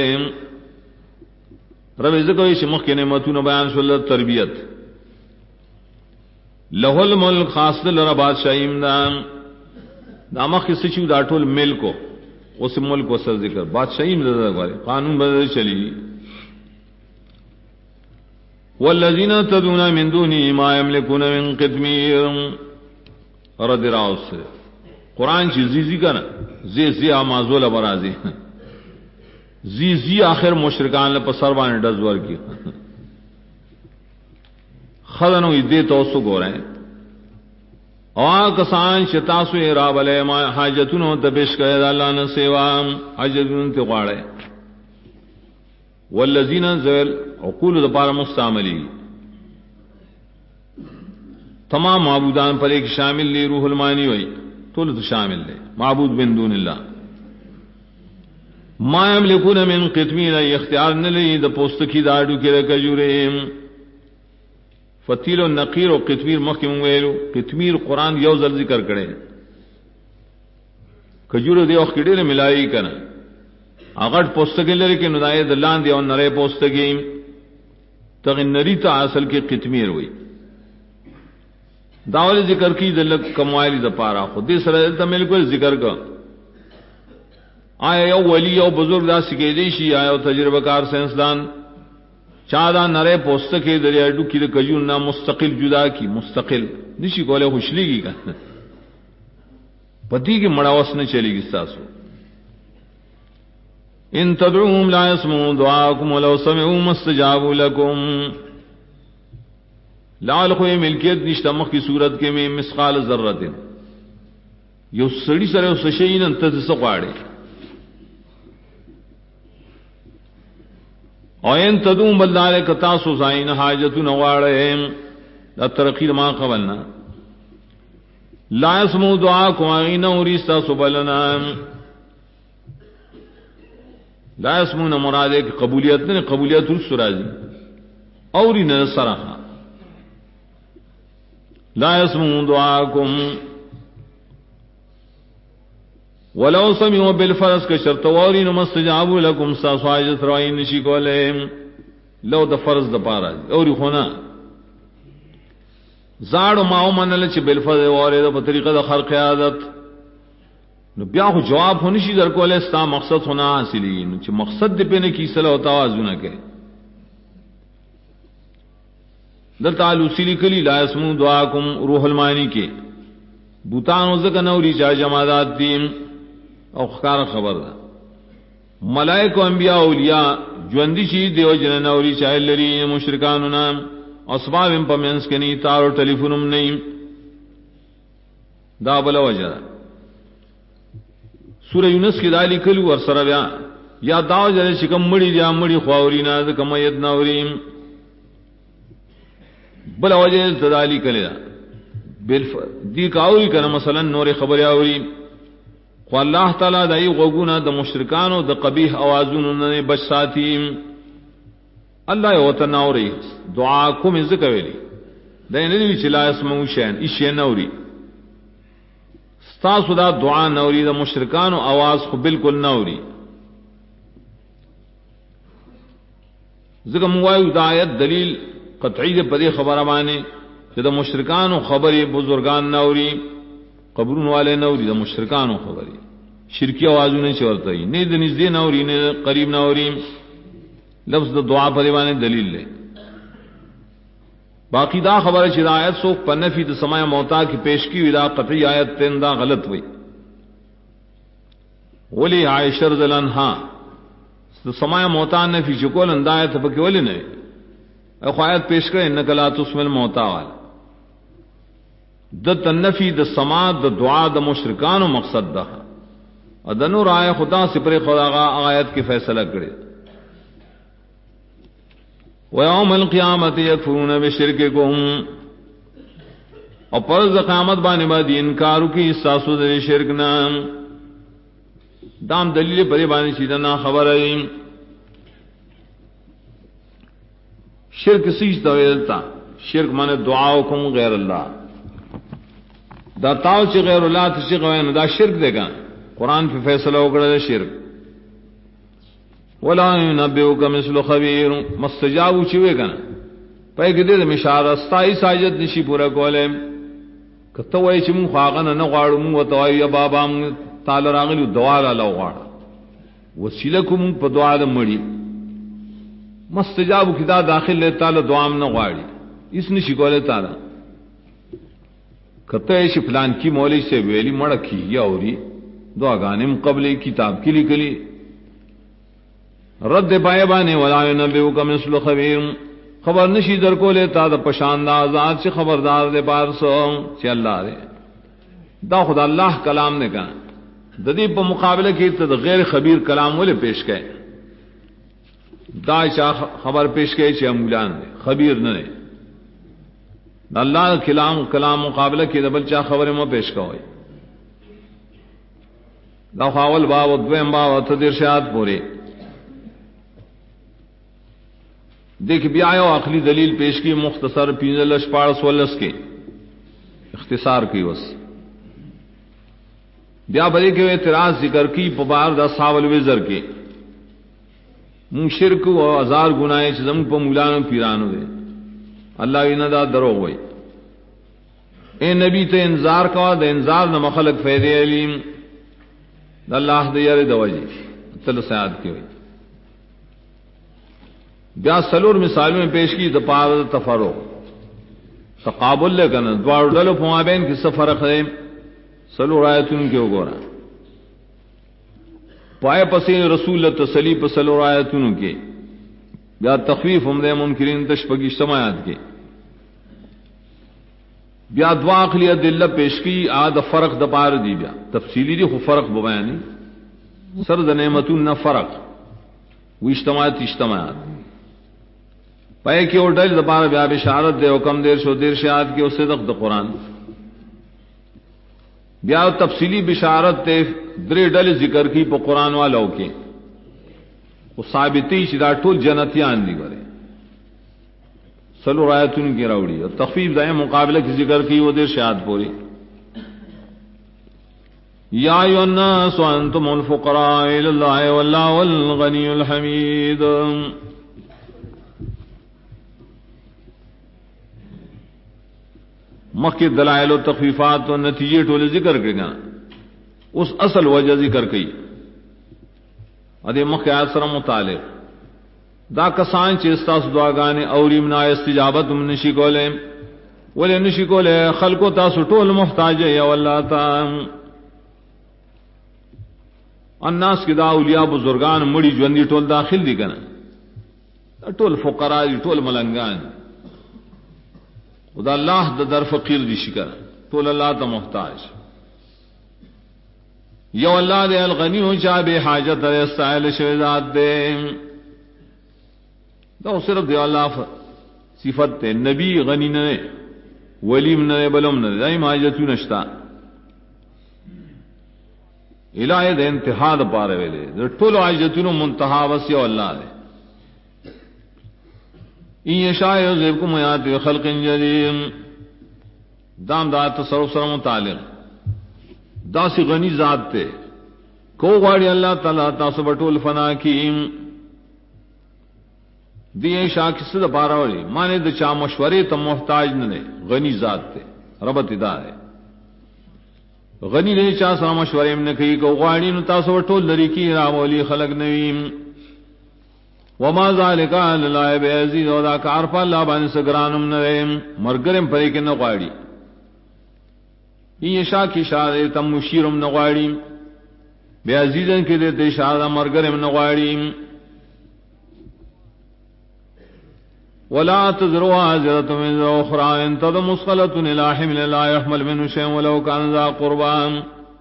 S1: رب ذکر شمخ کے نعمتون بیان شل تربیت لہ الملک خاص دل رب بادشاہیم دا مخ سچو دا ټول ملکو اس ملک و سر ذکر بادشاہیم دا قانون بدل چلی والذین تدعون من دونه ما یملکون من قطمیر رد راؤ سے قرآن چی زی کا نا زی آمازول برازی زی آخر مشرکان لپا سربان ڈزور کی خدنو دے توسو گو رہے اور کسان شتاسو اراب علیہ ما حاجتونو تبش قید اللہ نسیوام حاجتونو تقوارے والذین زویل عقول دپار مستعملی تمام معبودان پر ایک شامل لی روح المانی ہوئی طول شامل لے معبود من دون اللہ ما یملکون من قطمیر اختیار نلی دا پوستکی داڑو کی دا کجوریم فتیل و نقیر و قطمیر مخی منگویلو قطمیر قرآن یو ذل ذکر کرے کجور دے وقت کڑے ملائی کنا اغٹ پوستکی لرے کہ ندائے دلان دے اور نرے پوستکی تغی نری تا اصل کے قطمیر ہوئی داول ذکر کی دلک کموالی دا پارا خود دے سر دلتا ملکل ذکر کا آیا یو ولی یو بزرگ دا سکے دیشی آیا یو تجربہ کار سینسدان چادا نرے پوستکے دریا ڈوکی دا کجون نا مستقل جدا کی مستقل نشی کولے خوشلی گی کا پتی کی مڑاوس نہ چلے گی ساسو ان تدعوهم لا يسمعوا دعاءكم ولو سمعوا ما استجابوا لكم لال خوی ملکیت نشتا مخ کی صورت کے میں مسقال ذرت یو سڑی سر یو سشین انت سقاڑے او ان تدوم بلدار کتاسو زائن حاجت نواڑے لا ترقی ما قبلنا لا يسمعوا دعاءكم وان اوريستا سبلنا لا يسمعون مراد ہے کہ قبولیت نے قبولیت السراجی اور ان صراحہ لا يسمعون دعاءكم ولو سمعوا بالفرس کا شرط وارین مستجابوا لكم ساسواجت رائن شکولم لو د فرض د پارا اور ہونا زاڑ ماو منل چ بالفرض وارے د طریقہ د خرق عادت نو بیا خو جواب ہونی شي در کولے ستا مقصد ہونا حاصلی نو چ مقصد دې پنے کی صلاح توازن نہ کہ در تعالو سلی کلی لا اسمو دعاکم روح المانی کے بوتانو زکا نوری چاہ جمادات دیم او خکار خبر دا ملائک و انبیاء اولیاء جوندی چی دیو جن نوری چاہ لری مشرکانو نام اسباب امپا منس کنی تارو ٹیلیفونم نیم دا بلا وجہ سورہ یونس کی دالی کلو ورسر بیا یا داو جلے چکم مڑی دیا مڑی خواورینا دکا مید نوریم بلا وجہ تدالی کلے دی کاوری کنا مثلا نور خبر آوری خو اللہ تعالی دای غوگونا د مشرکانو د قبیح اوازونو نه بچ ساتیم اللہ یو تناوری دعا کوم ذکر ویلی دای نه وی چلا اسمو شین ایشه نوری ستا سودا دعا نوری د مشرکانو आवाज خو بالکل نوری ذکر موایو د آیت دلیل قطعی دے پدے خبر بانے کہ دا مشرکانو خبری بزرگان نوری قبرون والے نوری دا مشرکانو خبری شرکی آوازو نہیں چورتا ہی نہیں دا نزدے نوری نہیں قریب نوری لفظ دا دعا پدے بانے دلیل لے باقی دا خبر چھ آیت سو پنفی د سماع موتا کی پیش کی ودا قطعی آیت تین دا غلط ہوئی ولی عائشہ رضی اللہ عنہا سماع موتا نفی چکول اندایت پکی ولی نہیں اخو آیت پیش کرے انکا لا تسمع الموتا والا د تنفی د سماع د دعا د مشرکان و مقصد دا ادنور آئے خدا سپر خدا آیت کی فیصلہ کرے وَيَوْمَ الْقِيَامَةِ يَكْفُرُونَ بِشِرْكِكُمْ اور پرز قیامت بانے بعد انکارو کی ساسو در شرکنا دام دلیل پری بانے چیدنا خبر ہے شرک سیج تویلتا شرک مانے دعاوکم غیر اللہ دا تاو چی غیر اللہ تشی قوین دا شرک دے گا قرآن پہ فیصلہ اکڑا دا شرک ولا ينبئك مثل خبير مستجاب چوے کنا پے کدے مشار استای ساجد نشی پورا کولے کته وای چې مون خواغنه نه غواړو مون وتوای یا بابا مون تعالی راغلی دعا لا غواړه وسیله کوم په دعا د مړی مستجاب کدا داخل له تعالی دعا نه غواړي اس نشی کولے تعالی کته شي فلان کی مولوی سے ویلی مړ کی یا اوري دعا غانم قبل کتاب کی لکلی رد پائے بانے ولا ينبئك مثل خبير خبر نشی در کو لیتا دا پشاندہ ذات سے خبردار دے پار سو چھ اللہ دے دا خدا اللہ کلام نے کہا ددی پا مقابلہ کی تا غیر خبیر کلام والے پیش گئے دا چاہ خبر پیش گئے چھ امولان دے خبیر نہ دے دا اللہ کلام مقابلہ کی دا بل چاہ خبر میں پیش گئے دا خاول باو دویم باو تدیر شاید پورے دیکھ بھی آیا عقلی دلیل پیش کی مختصر پینزلش پارس والس کے اختصار کی وس بیا بلے کے اعتراض ذکر کی پبار دا ساول وزر کے من شرک و ازار گناہ چزم پا مولانو پیرانو دے اللہ وینا دا درو ہوئی اے نبی تے انذار کوا دا انذار نہ مخلق فیدے علیم دا اللہ دا یار دوجی تل سیاد کی ہوئی بیا سلور مثالوں میں پیش کی دپار تفرو تقابل لے کنا دوار ڈلو پوابین کی سفر خیم سلور آیتون کے گورا پائے پسین رسول تسلی پر سلور آیتون کے بیا تخفیف ہم دے منکرین تشپگی اجتماعات کے بیا دعا اخلی دلہ پیش کی آد فرق دپار دی بیا تفصیلی دی خو فرق ببیانی سرد نعمتون نہ فرق وہ اجتماعات پائے کی اور ڈل دپار بیا بشارت دے حکم دیر شو دیر شاد کے اس صدق دا قرآن بیا تفصیلی بشارت تے درے ڈل ذکر کی پا قرآن والوں کے وہ ثابتی شدہ ٹول جنتیان دی کرے سلو رایتون کی روڑی اور تخفیف دائیں مقابلہ کی ذکر کی وہ دیر شاد پوری یا ایھا الناس انتم الفقراء الی اللہ واللہ الغنی الحمید مخی دلائل و تخفیفات و نتیجے ٹولے ذکر کے گا اس اصل وجہ ذکر کی ادے مخی آیت سر متعلق دا کسان چی استاس دعاگانے اوریم نا استجابت من نشی کولے ولی نشی کولے خلقو تاسو ٹول محتاج ہے یا واللہ تا الناس کی دا اولیاء بزرگان مڑی جوندی ٹول داخل دی کنا ٹول فقراء دی ٹول ملنگان خدا اللہ دا در فقیر دی شکر ٹول اللہ تا محتاج یو اللہ دے الغنی ہو چاہ بے حاجت دے استائل شویدات دے دا صرف دے اللہ صفت تے نبی غنی نہ ولیم نہ بلم نہ دائم حاجتو نشتا الہی دے انتہا دا پارے ویلے دے ٹول حاجتو منتہا وس یو اللہ دے ان یشاء یذهبکم ویأتی بخلق جدید دام دا تصرف سره متعلق دا سی غنی ذات تے کو غواړي اللہ تعالی تاسو بټول فنا کیم دی شاہ کس دا پارا ولی مانے دا چا مشورے تا محتاج نہ غنی ذات تے ربط دا ہے غنی نے چا سره مشورے میں کہی کو غواړي نو تاسو بټول لری کی راولی خلق نویم وما ذلك على الله بعزيز، او دا کار په الله باندې سګرانم نه مرګرم پرې کې نه غواړي. یہ شاہ کی شاہ تم مشیرم نه غواړي، بے عزیزن کې دې شاہ مرګرم نه غواړي. ولا تزر وازرة وزر أخرى إن تضع مثقلة إلى حمل لا يحمل منه شيء ولو كان ذا قربى.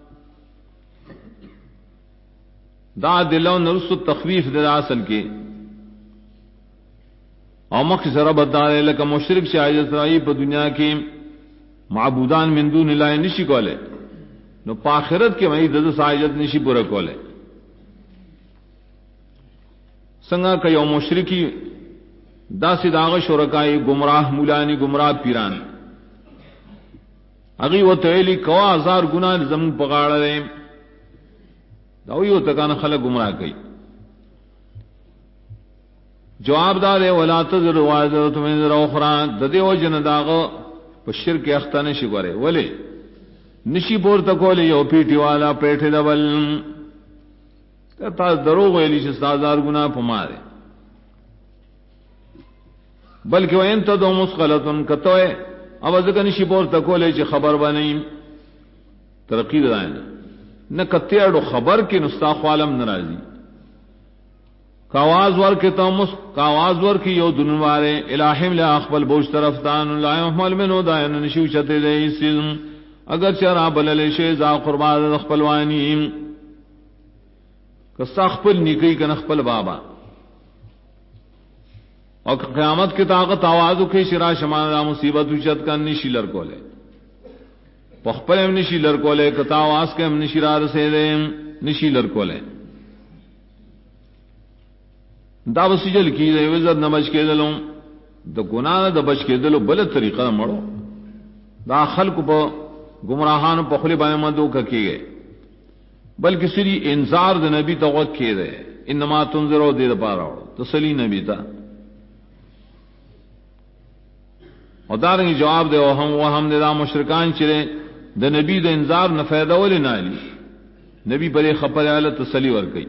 S1: دا دلو نرس التخفیف دا اصل کی او مخصر بدارے لکا مشرک سے عاجز رائی پا دنیا کی معبودان من دون اللہ نشی کولے نو پا آخرت کے وہی دد ساجت نشی پورا کولے. سنگا کہ یو مشرکی دا سداغ شرکائی گمراہ مولانی گمراہ پیران اگی و تویلی کوا ہزار گناہ زمین پگاڑ رہے داوی و تکان خلق گمراہ کئی. جواب دار ہے ولا تزر وازرۃ وزر اخرى ددے و جن داغ بشر کے اختا نشی کرے ولے نشی پور تکولے یو پیٹی والا پیٹھے دبل تا دروغ ویلی چھ ہزار گناہ پمارے بلکہ وین تدو مسقلتن کتوئے اب ازکا نشی پور تکولے چھ خبر بنیم ترقی دائنا نہ کتیاڑو خبر کی نستاخ عالم ناراضی کاواز ور کے تمس کاواز ور کی یو دنوارے الہم لا اخبل بوش طرفتان لا يحمل منه دائن نشو چتے دے سم اگر چرا بلل شی ذا قربان خپلوانی کستخپل نکی کن خپل بابا اور قیامت کی طاقت آواز کی شرا شمان مصیبت وچت کا نشی لر کولے پخپل ام نشی لر کولے کتا آواز کے ام نشی رار سے دے نشی لر کولے دا وسجل کی دے وزر نمج کے دلوں دا گناہ دا بچ کے دلوں بلد طریقہ مڑو دا خلق پا گمراہان پخلی بائیں مدو کا کی گئے بلکہ سری انذار دا نبی تا وقت کی دے انما تنظرو دے دا پا رہو تسلی نبی تا اور دارنگی جواب دے وہم دے دا مشرکان چرے دا نبی دا انذار نفیدہ ولی نالی نبی پر خپر آلت تسلی ورکی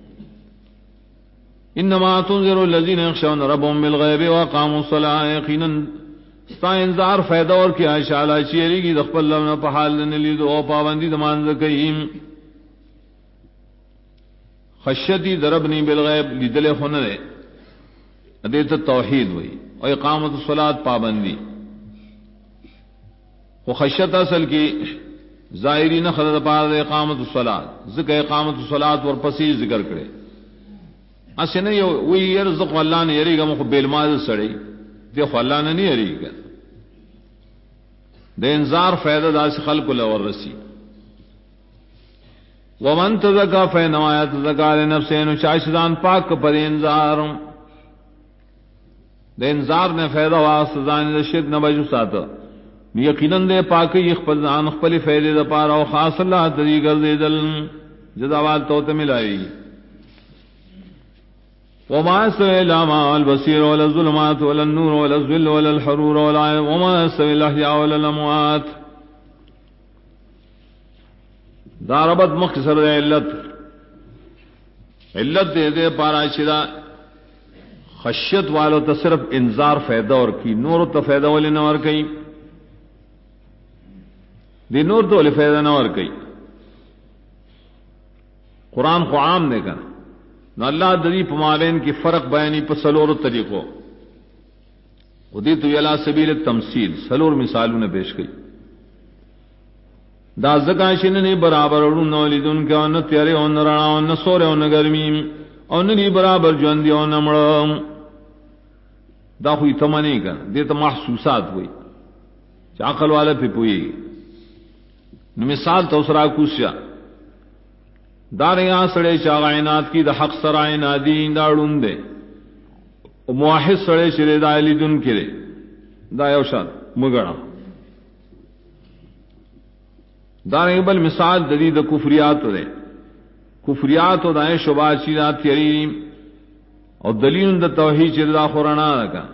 S1: انما تنذر الذین یخشون ربهم بالغیب وقاموا الصلاة یقینا ستا انذار فیدہ ور کی آشاءاللہ چیری کی دخپل لونا پحال نلی دو پابندی دمان زکیم خشیتی دربنی بالغیب لیدل خنرے ادیت توحید ہوئی اور اقامت الصلاة پابندی وہ خشیت اصل کی ظاہری نخلد پار اقامت الصلاة ذکر اقامت الصلاة ورپسی ذکر کرے اسے نہیں وہی یرزق اللہ نے یری گا مخ بیلماز سڑی دیکھو اللہ نے نہیں یری گا دے انذار فیدہ دا سے خلق لور رسی ومن تزکا فینما یتزکا لنفسه چاشدان پاک پر انذار دے انذار نے فیدہ واسطہ زان دے شرک نہ بجو ساتا یقیناً دے پاکی خپل زان خپل فیدے دا پارا و خاص اللہ تری گردے دل جزاوات تو ملائی. وما يستوي الأعمى والبصير ولا الظلمات ولا النور ولا الظل ولا الحرور وما يستوي الأحياء ولا الأموات. داربت مختصر علت دے پارا چدا خشیت والو تو صرف انذار فائدہ اور کی نور تو فائدہ والے نہ اور کئی دی نور تو والے فائدہ نہ اور کئی قرآن کو عام دے کر نہ اللہ دری پمالین کی فرق بیانی پر سلور طریقوں ادیت علی سبیل التمثیل سلور مثالوں نے پیش کی دا زکاشن نے برابر اڑن ولیدن کے ان تیرے ان رانا ان سورے ان گرمی ان نی برابر جوندی ان مڑ دا ہوئی تمانی کا دے تو محسوسات ہوئی عقل والا پہ پوئی مثال تو سرا کوشا داریاں سڑے چاغائنات کی دا حق سرائے نادین دا اڑن دے موحد سڑے شرے دا لیدن کرے دا یوشاد مگڑا داریں بل مثال ددید کفریات دے کفریات و دائیں شبات چیزات تیریم اور دلیل دا توحید چردا خورانا رکا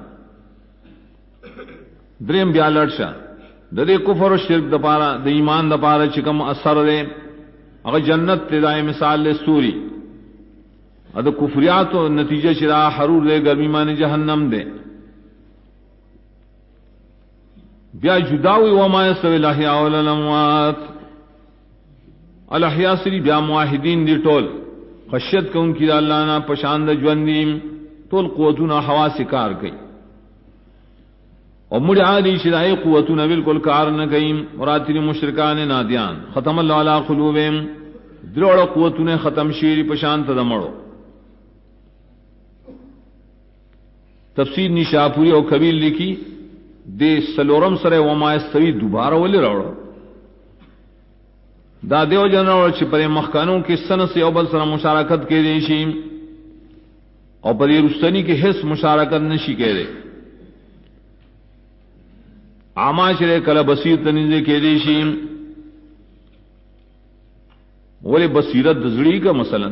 S1: دریم بیالٹ شا ددے کفر و شرک دا پارا دا ایمان دا پارا چکم اثر دے اگر جنت تے دائیں مثال لے سوری اد کفریات و نتیجہ شرا حرور دے گرمی مانے جہنم دے بیا جداوی وما یستوی الاحیاء والاموات الاحیاء سری بیا موحدین دی ٹول خشیت کو ان کی اللہ نا پشاند جوندیم ټول قوتونه حواس کار کوي او مړي عادي شرای قوتونه بالکل کار نه کوي مراتب مشرکان نادیان ختم الله علی قلوبهم دروړه قوتونه ختم شي په شان ته دمړو تفسیر نشاپوری او کبیر لکھی دے سلورم سره وما استوی دوباره ولې راوړو دا دیو جنو چې پر مخکانو کې سن سے او بل سره مشارکت کې دي شي او پر رستنی کې هیڅ مشارکت نشي کېږي عاماشره کله بصیر تنیزه کې دي شي ولې بصیرت د زړی کا مثلا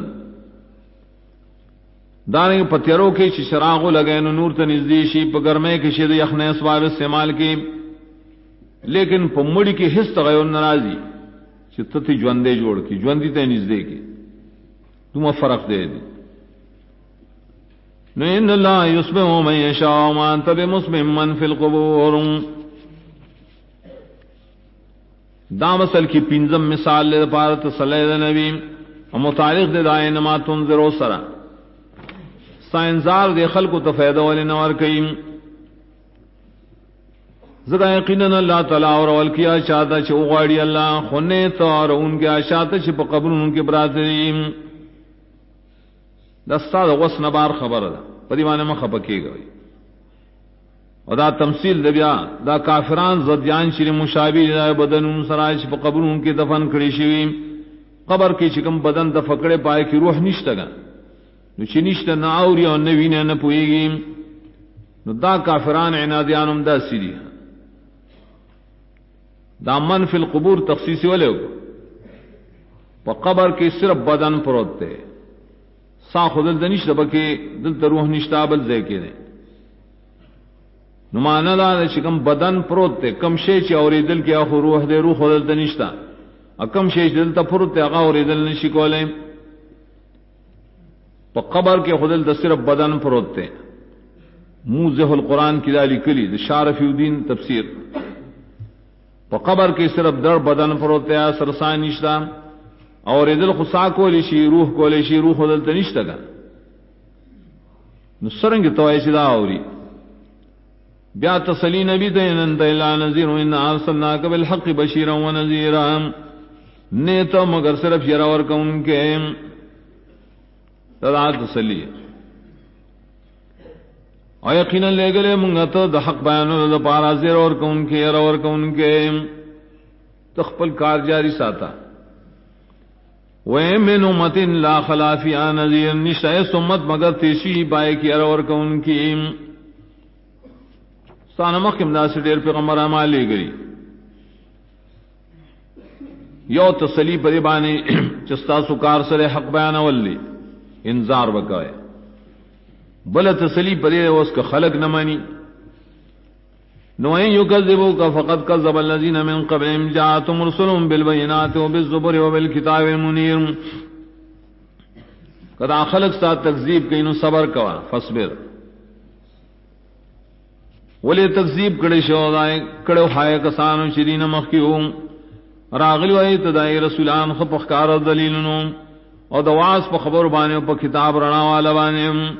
S1: دانے پتیروں کے چراغ لگے نور تنزدی شی پگرمے کے شید یخنے اسوار استعمال کی لیکن پمڑی کی حص تغیر ناراضی چتتی جوندے جوڑ کی جوندی تے نزدے کی تم فرق دے دی نو ان اللہ یسمع من یشاء ما انت بمسمع من فی القبور دا مسل کی پنزم مثال لے پارت صلی اللہ نبی اور متعلق دے دائیں نما تنظرو سرا سائنزار دے خلق تو فائدہ والے نور کئیم زدا یقینا اللہ تعالی اور اول کیا چاہتا چ اوغاڑی اللہ خونے تو اور ان کے اشاعت چ قبر ان کے برادریم دستا غس نبار خبر پریوانه مخ پکے گئی ادا تمثیل دبیا دا کافران زدیان شری مشابه دا بدن سراج په قبر ان کے دفن کړي شي قبر کې چکم بدن د فکړې پای کی روح نشته نو چنیشت نہ اوری او نوی نه پویږي نو دا کافران عنادیانم دا سری دا من فی القبور تخصیص ولو په قبر کې صرف بدن پروت ته سا خودل دنیش دبکه دل ته روح نشتا بل ځای کې نه نو معنا دا چې کوم بدن پروت ته کم شی چې اوریدل کې اخو روح دې روح خودل دنیشتا کم شی چې دل ته پروت ته هغه اوریدل نشي کولای تو قبر کے خدل د صرف بدن پروت تے موزہ القرآن کی دالی کلی د شارفی الدین تفسیر تو قبر کے صرف در بدن پروت تے سرسان نشتا اور ادل خسا کو لیشی روح کو لیشی روح خدل تنشتا گا نسرنگ تو ایسی دا اوری بیا تسلی نبی دین انت الا نذیر ان ارسلناک بالحق بشیرا ونذیرا نیتا مگر صرف یراور کون کے تدا تسلی او یقینا لے گلے منگا تو د حق بیانو د پارا زیر اور کون کے اور کون کے تخپل کار جاری ساتا وَإِن مِّنْ أُمَّةٍ لَا خَلَا فِيهَا نَذِيرٌ نشائے سمت مگر تیشی پائے کی اور کون کی سانمخ امدا سے دیر پیغمبر اعمال لے گئی یو تسلی پر بانی چستا سکار سر حق بیان ولی انذار بکائے بل تسلی پرے اس کا خلق نہ مانی نوئن یکذبوک فقد کذب الذین من قبلهم جاءتهم رسلهم بالبینات وبالزبر وبالکتاب المنیر کدا خلق ساتھ تکذیب کینو صبر کوا فصبر ولی تکذیب کڑے شو دای کڑو ہائے کسانو شرین مخکیو راغلی وای تدای رسولان خپخکار دلیلونو او دواس په خبر باندې په کتاب رڼا والا باندې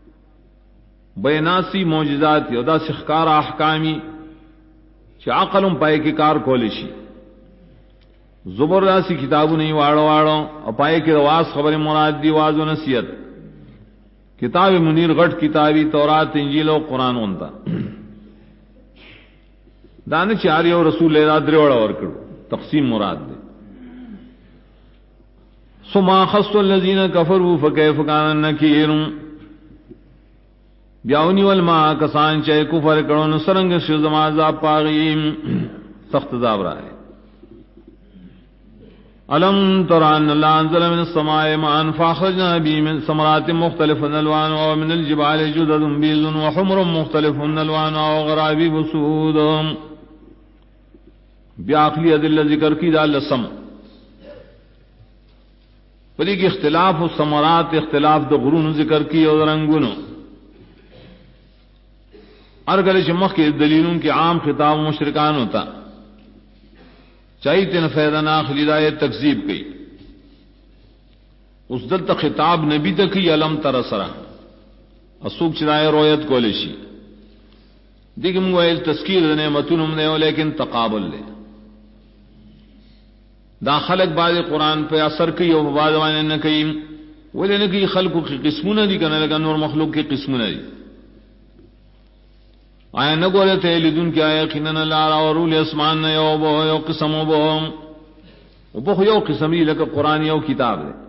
S1: بیناسی معجزات او دا سخکار احکامی چې عقلم پای کې کار کولی شي زبرداستی کتابو نہیں واړو واړو او پای کې دواس خبر مراد دی واز او نصیحت کتاب منیر غټ کتابی تورات انجیل او قران اونتا دانه چاری او رسول الله درې اور کړو تقسیم مراد دی ثم خص الذين كفروا فكيف كان نكير بیاونی والما کسان چے کفر کرو نو سرنگ شزم عذاب پاغیم سخت عذاب رائے الم تران اللہ انزل من السماء ماء فاخرجنا به من ثمرات مختلفا الوانها ومن الجبال جدد بيض وحمر مختلف الوانها وغرابيب سود بیاخلی ادل ذکر کی دال سم پدې کې اختلاف او ثمرات اختلاف د غرونو ذکر کی او رنگونو ارګل چې مخ کې دلیلون کې عام خطاب مشرکان ہوتا چاہیے نہ فائدہ نہ خلیدائے تکذیب کی اس دل تک خطاب نبی تک ہی علم ترسرا اسوک چرائے رویت کو لشی دیکھ مویل تذکیر نعمتون ہم نے ہو لیکن تقابل لے دا خلق بعض قرآن پہ اثر کی اور بعض وانے نہ کئی وہ لینے کی خلقوں کی قسموں نہ دی کرنے لگا نور مخلوق کی قسموں نہ دی آیا نہ گولے تھے لدن کیا یقیناً اللہ را اور رول اسمان نہ یو بو یو قسم و بو یو قسم ہی لگا قرآن یو کتاب دے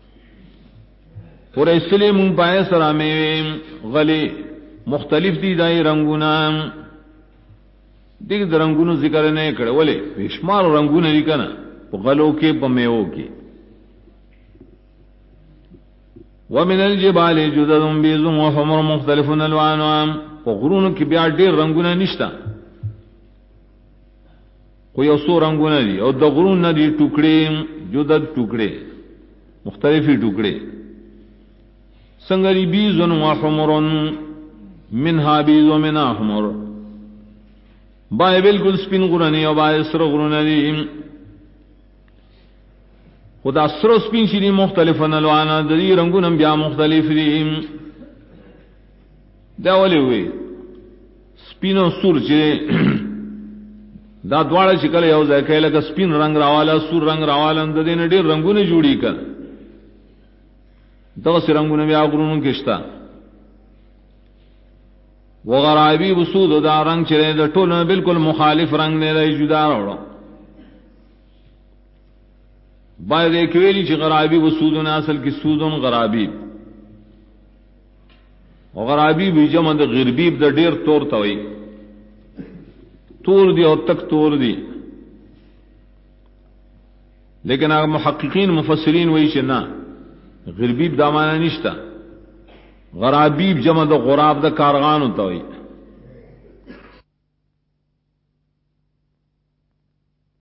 S1: اور اس لیے من پائے سرا میں غلی مختلف دی دائی رنگونا دیکھ رنگونو ذکر نہیں کرے بولے شمار رنگونا دی کنا غلو کے پمیو کے ومن الجبال جدد بیض وحمر مختلف الوانها غرون کی بیا ډیر رنگونه نشتا خو یو څو رنگونه دي او د غرون نه دي ټوکړي جدد ټوکړي مختلفي ټوکړي څنګه بیض وحمر منها بیض ومنها حمر بای بالکل سپین غرونه او بای سره غرونه دي خدا سره سپین شي مختلفن الوان د دې رنگونه بیا مختلف دي دا ولې وي سپینو سور چې دا دواړه چې کله یو ځای کې لکه سپین رنگ راواله سور رنگ راواله د دې نه ډېر رنگونه جوړی کړ دغه سر رنگونه بیا غرونو کې شته وغرابي وسود دا رنگ چې د ټولو بالکل مخالف رنگ نه لای جدا راوړو باندې کوي چې غرابي وسود نه اصل کې سودون غرابي غرابی بھی جمع د غربیب د ډیر تور توي تور دی او تک تور دی لیکن هغه محققین مفسرین وایي چې نه غربیب دا معنی نشته غرابیب جمع د غراب د کارغان توي